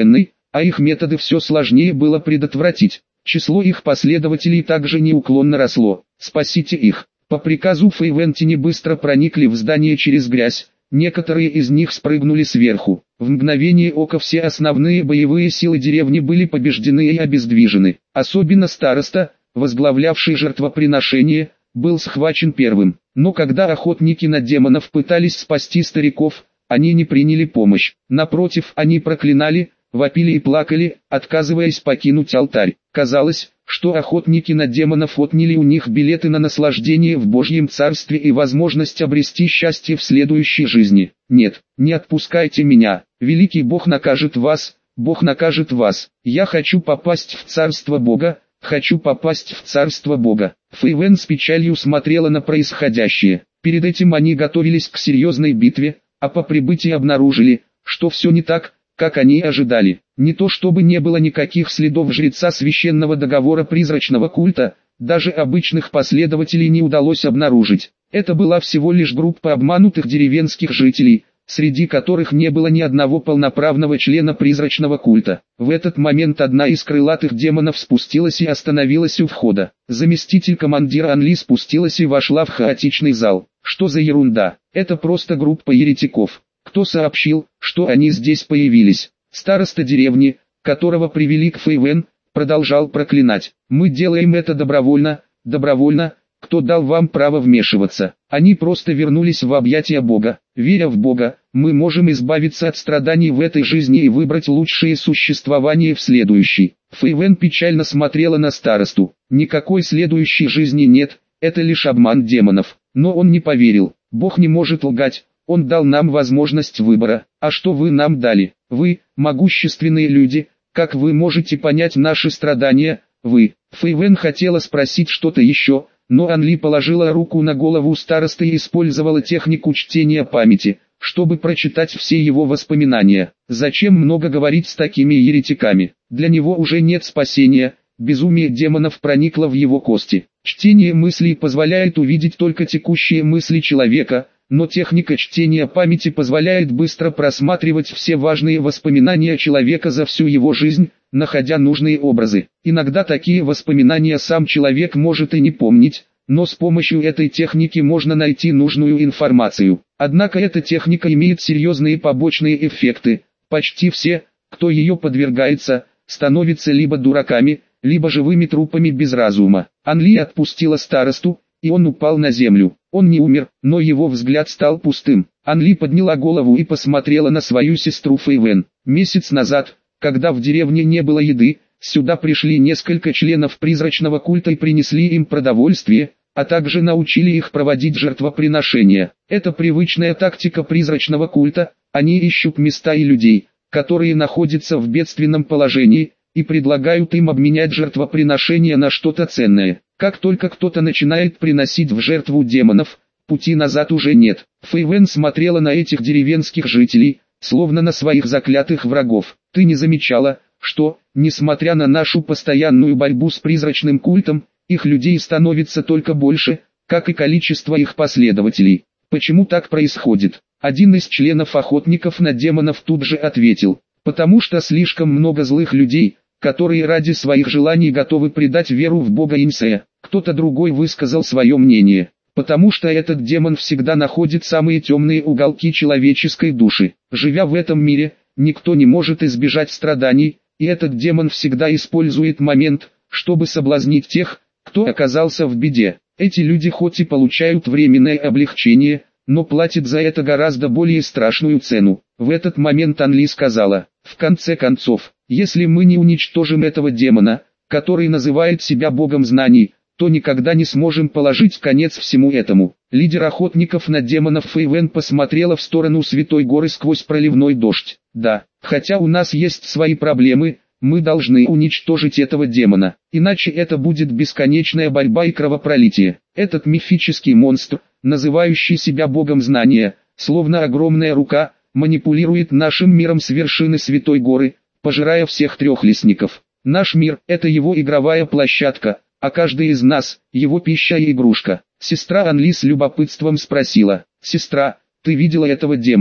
а их методы все сложнее было предотвратить. Число их последователей также неуклонно росло. «Спасите их!» По приказу Фейвентини быстро проникли в здание через грязь. Некоторые из них спрыгнули сверху. В мгновение ока все основные боевые силы деревни были побеждены и обездвижены. Особенно староста, возглавлявший жертвоприношение, был схвачен первым. Но когда охотники на демонов пытались спасти стариков, они не приняли помощь. Напротив, они проклинали, вопили и плакали, отказываясь покинуть алтарь. Казалось, что охотники на демонов отняли у них билеты на наслаждение в Божьем Царстве и возможность обрести счастье в следующей жизни. «Нет, не отпускайте меня, великий Бог накажет вас, Бог накажет вас, я хочу попасть в Царство Бога, хочу попасть в Царство Бога». Фейвен с печалью смотрела на происходящее. Перед этим они готовились к серьезной битве, а по прибытии обнаружили, что все не так, как они ожидали. Не то чтобы не было никаких следов жреца священного договора призрачного культа, даже обычных последователей не удалось обнаружить. Это была всего лишь группа обманутых деревенских жителей, среди которых не было ни одного полноправного члена призрачного культа. В этот момент одна из крылатых демонов спустилась и остановилась у входа. Заместитель командира Анли спустилась и вошла в хаотичный зал. Что за ерунда? Это просто группа еретиков. Кто сообщил, что они здесь появились? Староста деревни, которого привели к Фейвен, продолжал проклинать. «Мы делаем это добровольно, добровольно, кто дал вам право вмешиваться?» Они просто вернулись в объятия Бога. Веря в Бога, мы можем избавиться от страданий в этой жизни и выбрать лучшее существование в следующей. Фейвен печально смотрела на старосту. Никакой следующей жизни нет, это лишь обман демонов. Но он не поверил. Бог не может лгать. Он дал нам возможность выбора. А что вы нам дали? Вы, могущественные люди, как вы можете понять наши страдания? Вы. Фейвен хотела спросить что-то еще, но Анли положила руку на голову старосты и использовала технику чтения памяти, чтобы прочитать все его воспоминания. Зачем много говорить с такими еретиками? Для него уже нет спасения. Безумие демонов проникло в его кости. Чтение мыслей позволяет увидеть только текущие мысли человека, но техника чтения памяти позволяет быстро просматривать все важные воспоминания человека за всю его жизнь, находя нужные образы. Иногда такие воспоминания сам человек может и не помнить, но с помощью этой техники можно найти нужную информацию. Однако эта техника имеет серьезные побочные эффекты. Почти все, кто ее подвергается, становятся либо дураками, либо живыми трупами без разума. Анли отпустила старосту, и он упал на землю. Он не умер, но его взгляд стал пустым. Анли подняла голову и посмотрела на свою сестру Фейвен. Месяц назад, когда в деревне не было еды, сюда пришли несколько членов призрачного культа и принесли им продовольствие, а также научили их проводить жертвоприношения. Это привычная тактика призрачного культа, они ищут места и людей, которые находятся в бедственном положении, и предлагают им обменять жертвоприношение на что-то ценное. Как только кто-то начинает приносить в жертву демонов, пути назад уже нет. Фейвен смотрела на этих деревенских жителей, словно на своих заклятых врагов. Ты не замечала, что, несмотря на нашу постоянную борьбу с призрачным культом, их людей становится только больше, как и количество их последователей. Почему так происходит? Один из членов охотников на демонов тут же ответил: потому что слишком много злых людей, которые ради своих желаний готовы предать веру в Бога Инсея. Кто-то другой высказал свое мнение: потому что этот демон всегда находит самые темные уголки человеческой души. Живя в этом мире, никто не может избежать страданий, и этот демон всегда использует момент, чтобы соблазнить тех, кто оказался в беде. Эти люди хоть и получают временное облегчение, но платят за это гораздо более страшную цену. В этот момент Анли сказала: в конце концов, если мы не уничтожим этого демона, который называет себя богом знаний, то никогда не сможем положить конец всему этому. Лидер охотников на демонов Фейвен посмотрела в сторону Святой Горы сквозь проливной дождь. Да, хотя у нас есть свои проблемы, мы должны уничтожить этого демона, иначе это будет бесконечная борьба и кровопролитие. Этот мифический монстр, называющий себя богом знания, словно огромная рука, манипулирует нашим миром с вершины Святой Горы, пожирая всех трехлистников. Наш мир – это его игровая площадка, а каждый из нас – его пища и игрушка. Сестра Анли с любопытством спросила: «Сестра, ты видела этого демона?»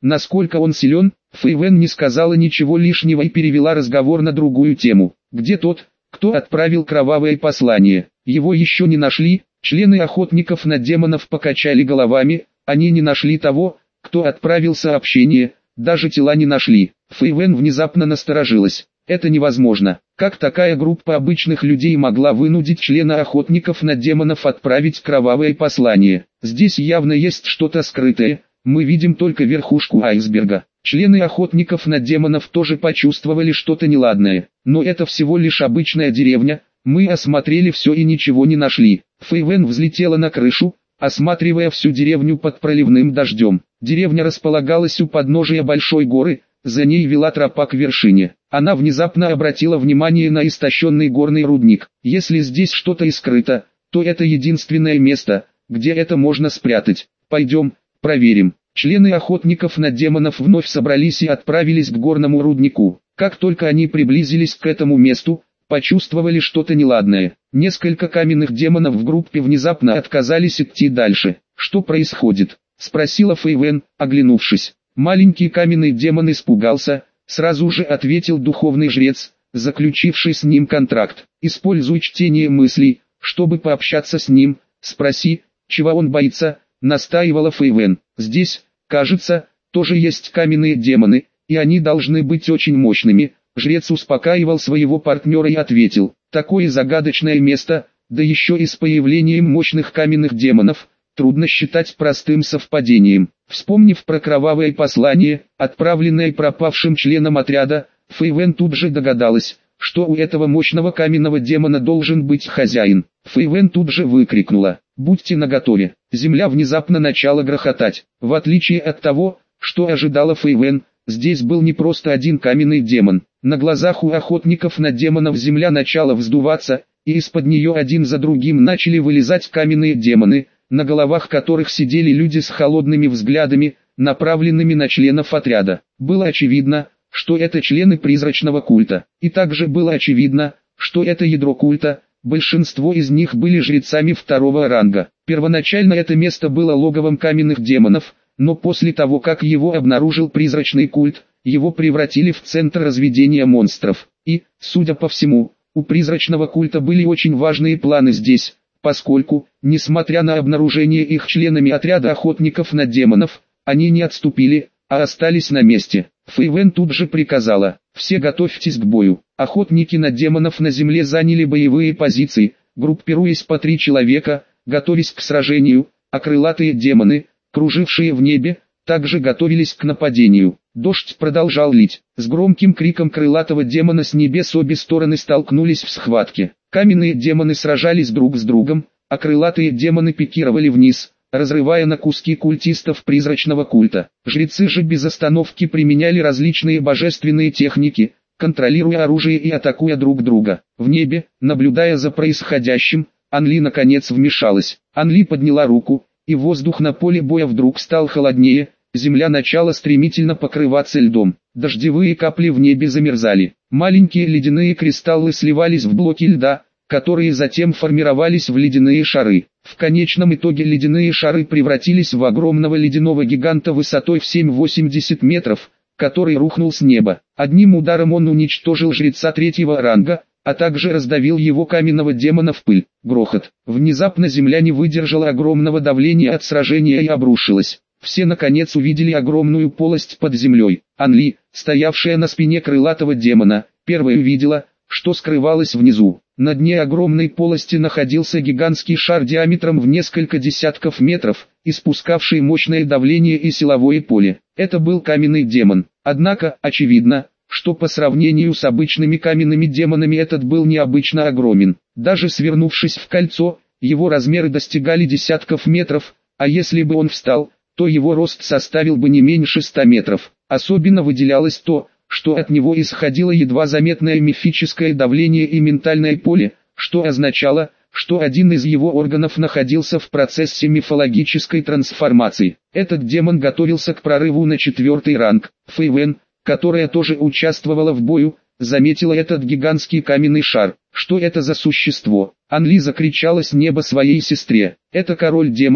Насколько он силен, Фэй Вэн не сказала ничего лишнего и перевела разговор на другую тему. Где тот, кто отправил кровавое послание? Его еще не нашли. Члены охотников на демонов покачали головами. Они не нашли того, кто отправил сообщение, даже тела не нашли. Фэй Вэн внезапно насторожилась. Это невозможно. Как такая группа обычных людей могла вынудить члена охотников на демонов отправить кровавое послание? Здесь явно есть что-то скрытое, мы видим только верхушку айсберга. Члены охотников на демонов тоже почувствовали что-то неладное. Но это всего лишь обычная деревня, мы осмотрели все и ничего не нашли. Фэй Вэн взлетела на крышу, осматривая всю деревню под проливным дождем. Деревня располагалась у подножия большой горы, за ней вела тропа к вершине. Она внезапно обратила внимание на истощенный горный рудник. Если здесь что-то и скрыто, то это единственное место, где это можно спрятать. Пойдем, проверим. Члены охотников на демонов вновь собрались и отправились к горному руднику. Как только они приблизились к этому месту, почувствовали что-то неладное. Несколько каменных демонов в группе внезапно отказались идти дальше. «Что происходит?» — спросила Фэй Вэн, оглянувшись. Маленький каменный демон испугался, сразу же ответил духовный жрец, заключивший с ним контракт. «Используй чтение мыслей, чтобы пообщаться с ним, спроси, чего он боится», — настаивала Фэй Вэн. «Здесь, кажется, тоже есть каменные демоны, и они должны быть очень мощными». Жрец успокаивал своего партнера и ответил: «Такое загадочное место, да еще и с появлением мощных каменных демонов, трудно считать простым совпадением». Вспомнив про кровавое послание, отправленное пропавшим членом отряда, Фэй Вэн тут же догадалась, что у этого мощного каменного демона должен быть хозяин. Фэй Вэн тут же выкрикнула: «Будьте наготове!» Земля внезапно начала грохотать. В отличие от того, что ожидала Фэй Вэн, здесь был не просто один каменный демон. На глазах у охотников на демонов земля начала вздуваться, и из-под нее один за другим начали вылезать каменные демоны, на головах которых сидели люди с холодными взглядами, направленными на членов отряда. Было очевидно, что это члены призрачного культа. И также было очевидно, что это ядро культа, большинство из них были жрецами второго ранга. Первоначально это место было логовом каменных демонов, но после того, как его обнаружил призрачный культ, его превратили в центр разведения монстров. И, судя по всему, у призрачного культа были очень важные планы здесь, поскольку, несмотря на обнаружение их членами отряда охотников на демонов, они не отступили, а остались на месте. Фэй Вэн тут же приказала: «Все готовьтесь к бою». Охотники на демонов на земле заняли боевые позиции, группируясь по три человека, готовясь к сражению, а крылатые демоны, кружившие в небе, также готовились к нападению. Дождь продолжал лить. С громким криком крылатого демона с небес обе стороны столкнулись в схватке. Каменные демоны сражались друг с другом, а крылатые демоны пикировали вниз, разрывая на куски культистов призрачного культа. Жрецы же без остановки применяли различные божественные техники, контролируя оружие и атакуя друг друга. В небе, наблюдая за происходящим, Анли наконец вмешалась. Анли подняла руку, и воздух на поле боя вдруг стал холоднее, земля начала стремительно покрываться льдом. Дождевые капли в небе замерзали. Маленькие ледяные кристаллы сливались в блоки льда, которые затем формировались в ледяные шары. В конечном итоге ледяные шары превратились в огромного ледяного гиганта высотой в семь-восемьдесят метров, который рухнул с неба. Одним ударом он уничтожил жреца третьего ранга, а также раздавил его каменного демона в пыль. Грохот. Внезапно земля не выдержала огромного давления от сражения и обрушилась. Все наконец увидели огромную полость под землей. Анли, стоявшая на спине крылатого демона, первой увидела, что скрывалось внизу. На дне огромной полости находился гигантский шар диаметром в несколько десятков метров, испускавший мощное давление и силовое поле. Это был каменный демон. Однако, очевидно, что по сравнению с обычными каменными демонами этот был необычно огромен. Даже свернувшись в кольцо, его размеры достигали десятков метров, а если бы он встал, то его рост составил бы не меньше ста метров. Особенно выделялось то, что от него исходило едва заметное мифическое давление и ментальное поле, что означало, что один из его органов находился в процессе мифологической трансформации. Этот демон готовился к прорыву на четвертый ранг. Фэй Вэн, которая тоже участвовала в бою, заметила этот гигантский каменный шар. Что это за существо? Анли закричала с неба своей сестре. Это король демонов,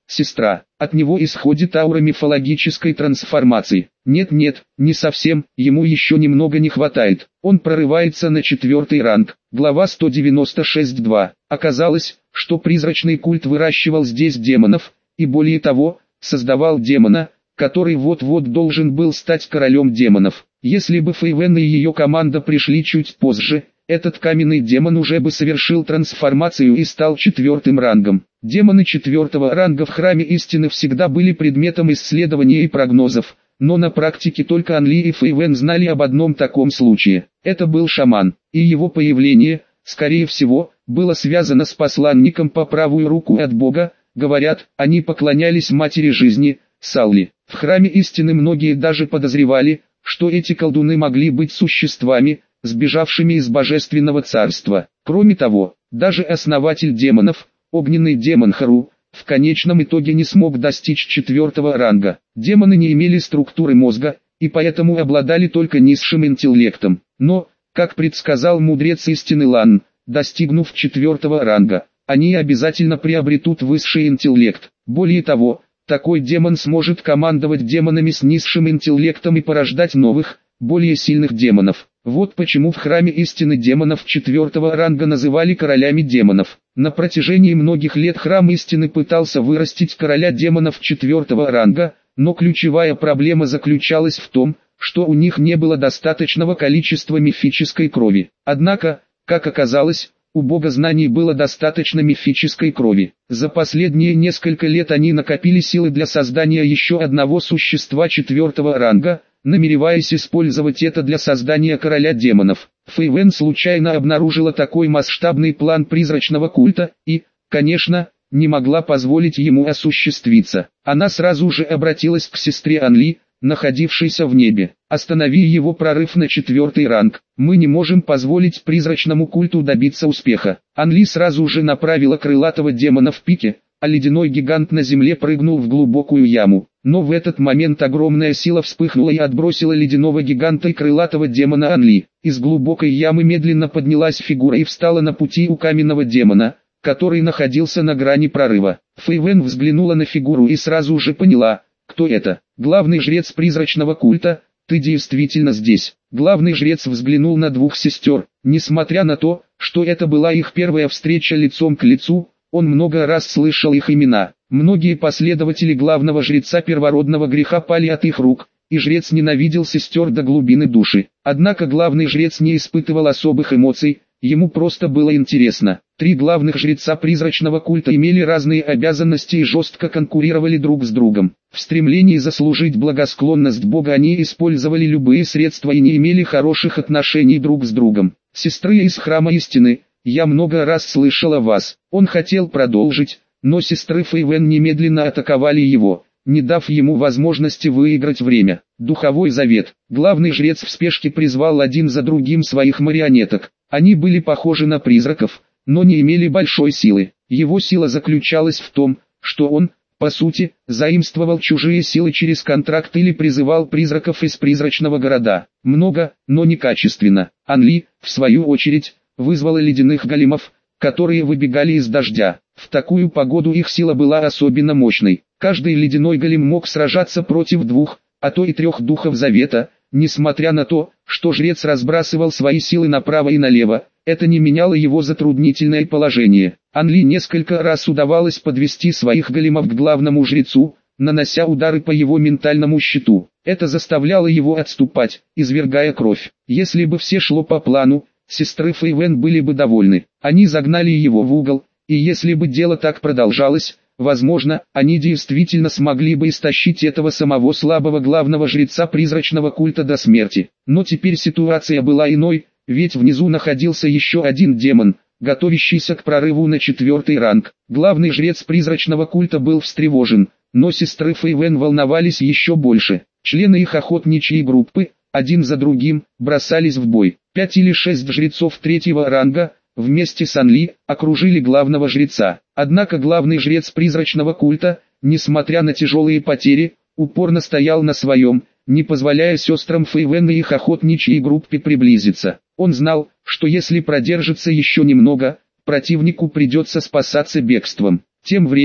сестра. От него исходит аура мифологической трансформации. Нет-нет, не совсем, ему еще немного не хватает. Он прорывается на четвертый ранг. Глава сто девяносто шесть два. Оказалось, что призрачный культ выращивал здесь демонов, и более того, создавал демона, который вот-вот должен был стать королем демонов. Если бы Фейвен и ее команда пришли чуть позже, этот каменный демон уже бы совершил трансформацию и стал четвертым рангом. Демоны четвертого ранга в Храме Истины всегда были предметом исследования и прогнозов, но на практике только Анли и Фейвен знали об одном таком случае. Это был шаман, и его появление, скорее всего, было связано с посланником по правую руку от Бога. Говорят, они поклонялись матери жизни, Салли. В Храме Истины многие даже подозревали, что эти колдуны могли быть существами, сбежавшими из божественного царства. Кроме того, даже основатель демонов, огненный демон Хару, в конечном итоге не смог достичь четвертого ранга. Демоны не имели структуры мозга, и поэтому обладали только низшим интеллектом. Но, как предсказал мудрец истины Лан, достигнув четвертого ранга, они обязательно приобретут высший интеллект. Более того, такой демон сможет командовать демонами с низшим интеллектом и порождать новых, более сильных демонов. Вот почему в Храме Истины демонов четвертого ранга называли королями демонов. На протяжении многих лет Храм Истины пытался вырастить короля демонов четвертого ранга, но ключевая проблема заключалась в том, что у них не было достаточного количества мифической крови. Однако, как оказалось, у бога знаний было достаточно мифической крови. За последние несколько лет они накопили силы для создания еще одного существа четвертого ранга, намереваясь использовать это для создания короля демонов. Фейвен случайно обнаружила такой масштабный план призрачного культа и, конечно, не могла позволить ему осуществиться. Она сразу же обратилась к сестре Анли, находившейся в небе. «Останови его прорыв на четвертый ранг. Мы не можем позволить призрачному культу добиться успеха». Анли сразу же направила крылатого демона в пике, а ледяной гигант на земле прыгнул в глубокую яму. Но в этот момент огромная сила вспыхнула и отбросила ледяного гиганта и крылатого демона Анли. Из глубокой ямы медленно поднялась фигура и встала на пути у каменного демона, который находился на грани прорыва. Фейвен взглянула на фигуру и сразу же поняла, кто это. Главный жрец призрачного культа, ты действительно здесь. Главный жрец взглянул на двух сестер. Несмотря на то, что это была их первая встреча лицом к лицу, он много раз слышал их имена. Многие последователи главного жреца первородного греха пали от их рук, и жрец ненавидел сестер до глубины души. Однако главный жрец не испытывал особых эмоций, ему просто было интересно. Три главных жреца призрачного культа имели разные обязанности и жестко конкурировали друг с другом. В стремлении заслужить благосклонность Бога они использовали любые средства и не имели хороших отношений друг с другом. «Сестры из Храма Истины, я много раз слышал о вас». Он хотел продолжить, но сестры Фейвен немедленно атаковали его, не дав ему возможности выиграть время. Духовой завет. Главный жрец в спешке призвал один за другим своих марионеток. Они были похожи на призраков, но не имели большой силы. Его сила заключалась в том, что он, по сути, заимствовал чужие силы через контракт или призывал призраков из призрачного города. Много, но некачественно. Анли, в свою очередь, вызвала ледяных големов, которые выбегали из дождя. В такую погоду их сила была особенно мощной. Каждый ледяной голем мог сражаться против двух, а то и трех духов завета. Несмотря на то, что жрец разбрасывал свои силы направо и налево, это не меняло его затруднительное положение. Анли несколько раз удавалось подвести своих големов к главному жрецу, нанося удары по его ментальному щиту. Это заставляло его отступать, извергая кровь. Если бы все шло по плану, сестры Фейвен были бы довольны. Они загнали его в угол, и если бы дело так продолжалось, возможно, они действительно смогли бы истощить этого самого слабого главного жреца призрачного культа до смерти. Но теперь ситуация была иной, ведь внизу находился еще один демон, готовящийся к прорыву на четвертый ранг. Главный жрец призрачного культа был встревожен, но сестры Фейвен волновались еще больше. Члены их охотничьей группы, один за другим, бросались в бой. Пять или шесть жрецов третьего ранга, вместе с Анли, окружили главного жреца. Однако главный жрец призрачного культа, несмотря на тяжелые потери, упорно стоял на своем, не позволяя сестрам Фейвен и их охотничьей группе приблизиться. Он знал, что если продержится еще немного, противнику придется спасаться бегством. Тем временем,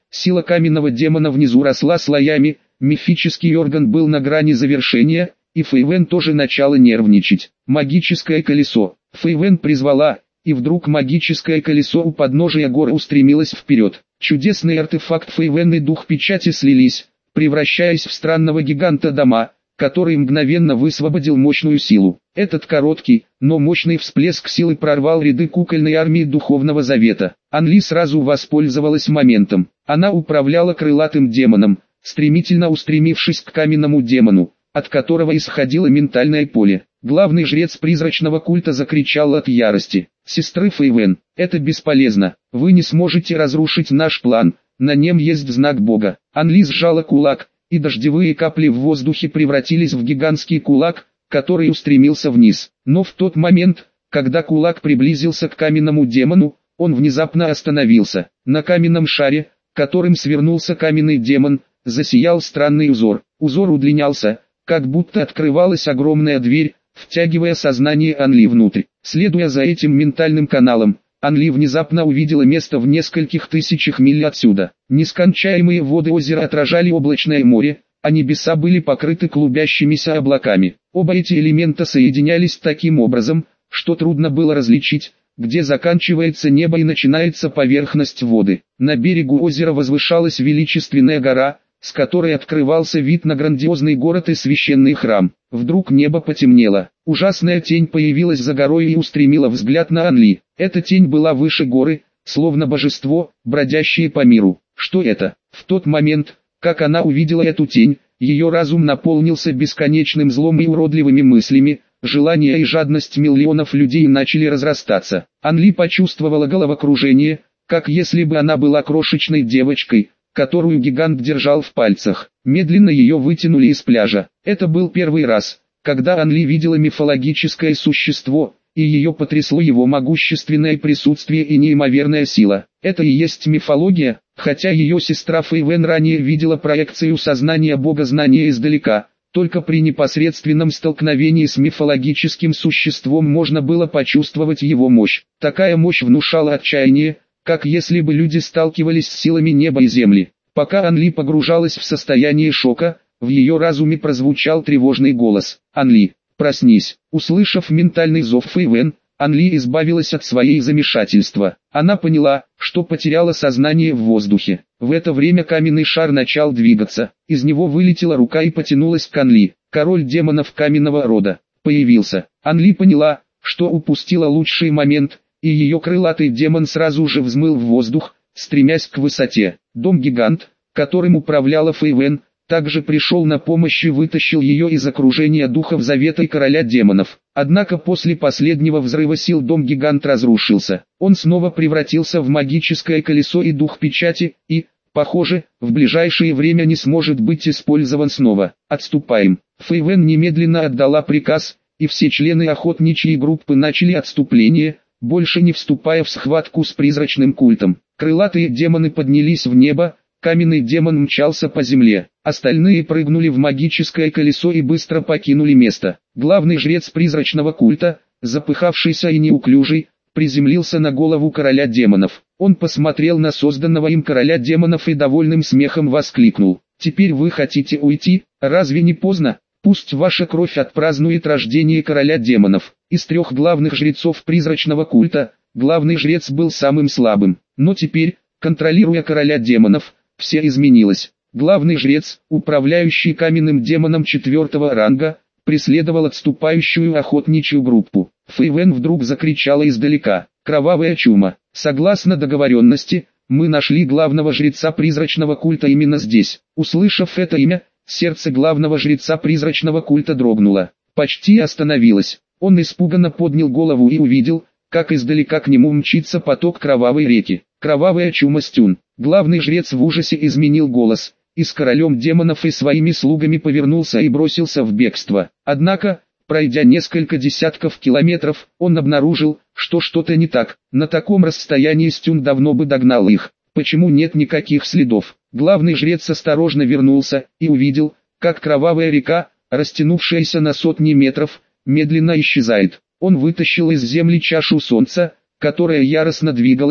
сила каменного демона внизу росла слоями, мифический орган был на грани завершения, и Фейвен тоже начала нервничать. Магическое колесо. Фейвен призвала, и вдруг магическое колесо у подножия горы устремилось вперед. Чудесный артефакт Фейвен и дух печати слились, превращаясь в странного гиганта дома, который мгновенно высвободил мощную силу. Этот короткий, но мощный всплеск силы прорвал ряды кукольной армии Духовного Завета. Анли сразу воспользовалась моментом. Она управляла крылатым демоном, стремительно устремившись к каменному демону, от которого исходило ментальное поле. Главный жрец призрачного культа закричал от ярости: «Сестры Фейвен, это бесполезно, вы не сможете разрушить наш план, на нем есть знак Бога». Анли сжала кулак, и дождевые капли в воздухе превратились в гигантский кулак, который устремился вниз. Но в тот момент, когда кулак приблизился к каменному демону, он внезапно остановился. На каменном шаре, которым свернулся каменный демон, засиял странный узор. Узор удлинялся, как будто открывалась огромная дверь, втягивая сознание Анли внутрь. Следуя за этим ментальным каналом, Анли внезапно увидела место в нескольких тысячах миль отсюда. Нескончаемые воды озера отражали облачное море, а небеса были покрыты клубящимися облаками. Оба эти элемента соединялись таким образом, что трудно было различить, где заканчивается небо и начинается поверхность воды. На берегу озера возвышалась величественная гора, с которой открывался вид на грандиозный город и священный храм. Вдруг небо потемнело. Ужасная тень появилась за горой и устремила взгляд на Анли. Эта тень была выше горы, словно божество, бродящее по миру. Что это? В тот момент, как она увидела эту тень, ее разум наполнился бесконечным злом и уродливыми мыслями. Желание и жадность миллионов людей начали разрастаться. Анли почувствовала головокружение, как если бы она была крошечной девочкой, которую гигант держал в пальцах. Медленно ее вытянули из пляжа. Это был первый раз, когда Анли видела мифологическое существо, и ее потрясло его могущественное присутствие и неимоверная сила. Это и есть мифология, хотя ее сестра Фейвен ранее видела проекцию сознания бога знания издалека. Только при непосредственном столкновении с мифологическим существом можно было почувствовать его мощь. Такая мощь внушала отчаяние, как если бы люди сталкивались с силами неба и земли. Пока Анли погружалась в состояние шока, в ее разуме прозвучал тревожный голос: «Анли, проснись». Услышав ментальный зов Фейвен, Анли избавилась от своей замешательства. Она поняла, что потеряла сознание в воздухе. В это время каменный шар начал двигаться. Из него вылетела рука и потянулась к Анли. Король демонов каменного рода появился. Анли поняла, что упустила лучший момент, и ее крылатый демон сразу же взмыл в воздух, стремясь к высоте. Дом-гигант, которым управляла Фейвен, также пришел на помощь и вытащил ее из окружения духов Завета и короля демонов. Однако после последнего взрыва сил дом-гигант разрушился. Он снова превратился в магическое колесо и дух печати, и, похоже, в ближайшее время не сможет быть использован снова. «Отступаем». Фейвен немедленно отдала приказ, и все члены охотничьей группы начали отступление, больше не вступая в схватку с призрачным культом. Крылатые демоны поднялись в небо, каменный демон мчался по земле. Остальные прыгнули в магическое колесо и быстро покинули место. Главный жрец призрачного культа, запыхавшийся и неуклюжий, приземлился на голову короля демонов. Он посмотрел на созданного им короля демонов и довольным смехом воскликнул: «Теперь вы хотите уйти? Разве не поздно? Пусть ваша кровь отпразднует рождение короля демонов». Из трех главных жрецов призрачного культа, главный жрец был самым слабым. Но теперь, контролируя короля демонов, все изменилось. Главный жрец, управляющий каменным демоном четвертого ранга, преследовал отступающую охотничью группу. Фейвен вдруг закричала издалека: «Кровавая чума! Согласно договоренности, мы нашли главного жреца призрачного культа именно здесь». Услышав это имя, сердце главного жреца призрачного культа дрогнуло, почти остановилось. Он испуганно поднял голову и увидел, как издалека к нему мчится поток кровавой реки. «Кровавая чума Стюн». Главный жрец в ужасе изменил голос, и с королем демонов и своими слугами повернулся и бросился в бегство. Однако, пройдя несколько десятков километров, он обнаружил, что что-то не так. На таком расстоянии Стюн давно бы догнал их. Почему нет никаких следов? Главный жрец осторожно вернулся и увидел, как кровавая река, растянувшаяся на сотни метров, медленно исчезает. Он вытащил из земли чашу солнца, которая яростно двигалась,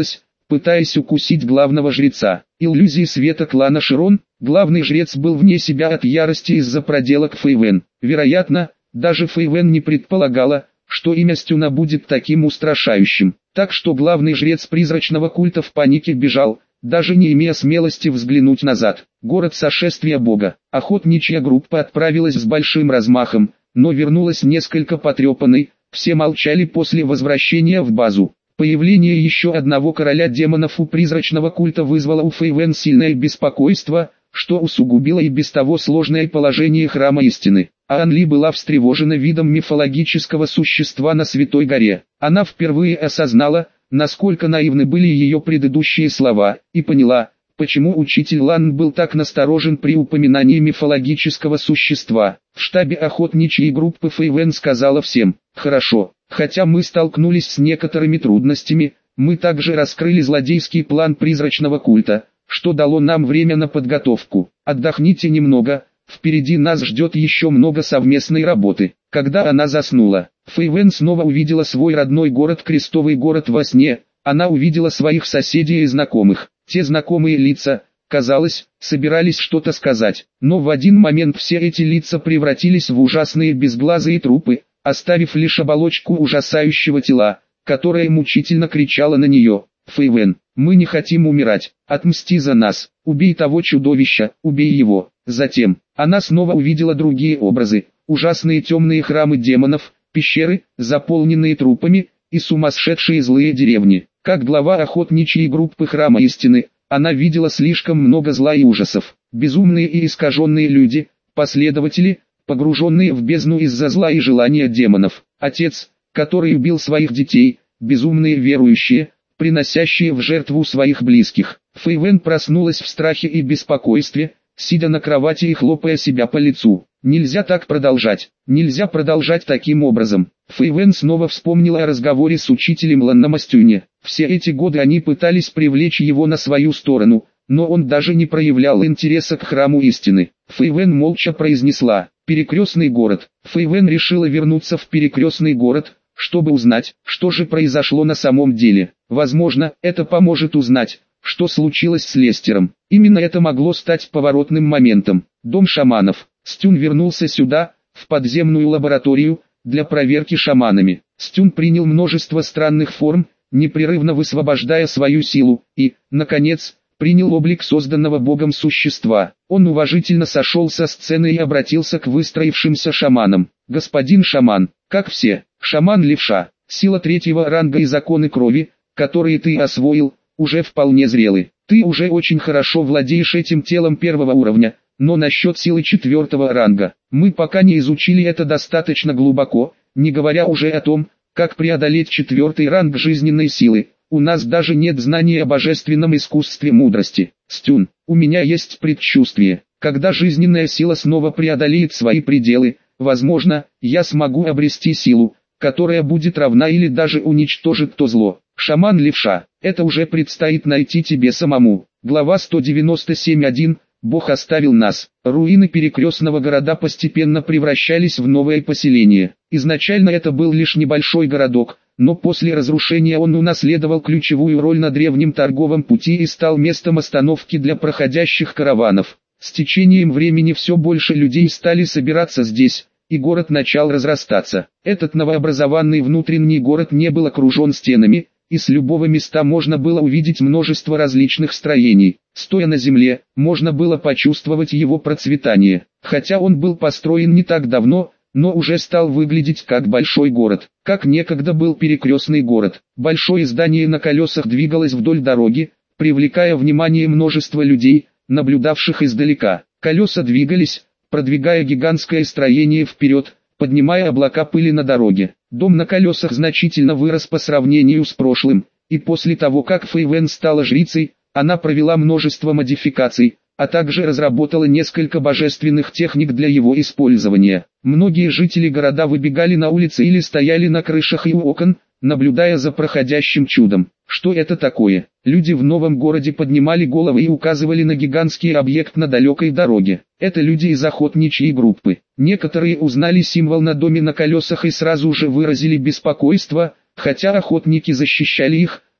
пытаясь укусить главного жреца. Иллюзии света клана Широн, главный жрец был вне себя от ярости из-за проделок Фейвен. Вероятно, даже Фейвен не предполагала, что имя Стюна будет таким устрашающим. Так что главный жрец призрачного культа в панике бежал, даже не имея смелости взглянуть назад. Город сошествия Бога. Охотничья группа отправилась с большим размахом, но вернулась несколько потрепанной. Все молчали после возвращения в базу. Появление еще одного короля демонов у призрачного культа вызвало у Фейвен сильное беспокойство, что усугубило и без того сложное положение храма истины. Ан Ли была встревожена видом мифологического существа на Святой горе. Она впервые осознала, насколько наивны были ее предыдущие слова, и поняла, почему учитель Лан был так насторожен при упоминании мифологического существа. В штабе охотничьей группы Фейвен сказала всем: «Хорошо, хотя мы столкнулись с некоторыми трудностями, мы также раскрыли злодейский план призрачного культа, что дало нам время на подготовку. Отдохните немного, впереди нас ждет еще много совместной работы». Когда она заснула, Фейвен снова увидела свой родной город, крестовый город во сне. Она увидела своих соседей и знакомых. Те знакомые лица, казалось, собирались что-то сказать, но в один момент все эти лица превратились в ужасные безглазые трупы, оставив лишь оболочку ужасающего тела, которое мучительно кричало на нее: «Фейвен, мы не хотим умирать, отмсти за нас, убей того чудовища, убей его». Затем, она снова увидела другие образы, ужасные темные храмы демонов, пещеры, заполненные трупами, и сумасшедшие злые деревни. Как глава охотничьей группы Храма Истины, она видела слишком много зла и ужасов. Безумные и искаженные люди, последователи, погруженные в бездну из-за зла и желания демонов. Отец, который убил своих детей, безумные верующие, приносящие в жертву своих близких. Фейвен проснулась в страхе и беспокойстве, сидя на кровати и хлопая себя по лицу. Нельзя так продолжать, нельзя продолжать таким образом. Фейвен снова вспомнила о разговоре с учителем Ланном Стюне. Все эти годы они пытались привлечь его на свою сторону, но он даже не проявлял интереса к храму истины. Фейвен молча произнесла: «Перекрестный город». Фейвен решила вернуться в перекрестный город, чтобы узнать, что же произошло на самом деле. Возможно, это поможет узнать, что случилось с Лестером. Именно это могло стать поворотным моментом. Дом шаманов. Стюн вернулся сюда, в подземную лабораторию, для проверки шаманами. Стюн принял множество странных форм, непрерывно высвобождая свою силу, и, наконец, принял облик созданного Богом существа. Он уважительно сошел со сцены и обратился к выстроившимся шаманам. «Господин шаман, как все, шаман-левша, сила третьего ранга и законы крови, которые ты освоил, уже вполне зрелы. Ты уже очень хорошо владеешь этим телом первого уровня, но насчет силы четвертого ранга, мы пока не изучили это достаточно глубоко, не говоря уже о том, как преодолеть четвертый ранг жизненной силы. У нас даже нет знаний о божественном искусстве мудрости. Стюн, у меня есть предчувствие, когда жизненная сила снова преодолеет свои пределы, возможно, я смогу обрести силу, которая будет равна или даже уничтожит то зло. Шаман-левша, это уже предстоит найти тебе самому». Глава сто девяносто семь точка один. Бог оставил нас. Руины перекрестного города постепенно превращались в новое поселение. Изначально это был лишь небольшой городок, но после разрушения он унаследовал ключевую роль на древнем торговом пути и стал местом остановки для проходящих караванов. С течением времени все больше людей стали собираться здесь, и город начал разрастаться. Этот новообразованный внутренний город не был окружен стенами, и с любого места можно было увидеть множество различных строений. Стоя на земле, можно было почувствовать его процветание. Хотя он был построен не так давно, но уже стал выглядеть как большой город, как некогда был перекрестный город. Большое здание на колесах двигалось вдоль дороги, привлекая внимание множества людей, наблюдавших издалека. Колеса двигались, продвигая гигантское строение вперед, поднимая облака пыли на дороге. Дом на колесах значительно вырос по сравнению с прошлым, и после того как Фейвен стала жрицей, она провела множество модификаций, а также разработала несколько божественных техник для его использования. Многие жители города выбегали на улицы или стояли на крышах и у окон, наблюдая за проходящим чудом. Что это такое? Люди в новом городе поднимали головы и указывали на гигантский объект на далекой дороге. Это люди из охотничьей группы. Некоторые узнали символ на доме на колесах и сразу же выразили беспокойство, хотя охотники защищали их,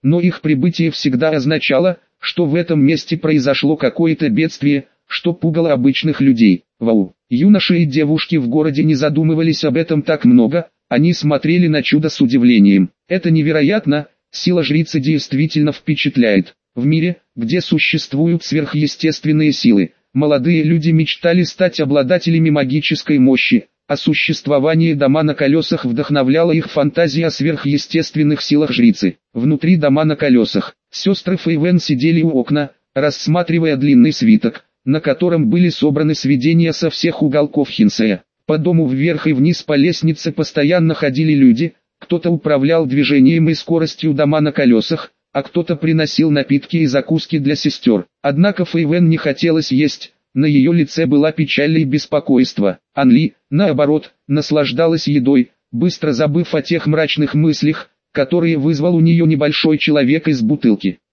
но их прибытие всегда означало, что в этом месте произошло какое-то бедствие, что пугало обычных людей. Вау! Юноши и девушки в городе не задумывались об этом так много, они смотрели на чудо с удивлением. Это невероятно, сила жрицы действительно впечатляет. В мире, где существуют сверхъестественные силы, молодые люди мечтали стать обладателями магической мощи, а существование дома на колесах вдохновляло их фантазии о сверхъестественных силах жрицы. Внутри дома на колесах, сестры Фейвен сидели у окна, рассматривая длинный свиток, на котором были собраны сведения со всех уголков Хинсея. По дому вверх и вниз по лестнице постоянно ходили люди, кто-то управлял движением и скоростью дома на колесах, а кто-то приносил напитки и закуски для сестер. Однако Фейвен не хотелось есть, на ее лице была печаль и беспокойство. Анли, наоборот, наслаждалась едой, быстро забыв о тех мрачных мыслях, которые вызвал у нее небольшой человек из бутылки.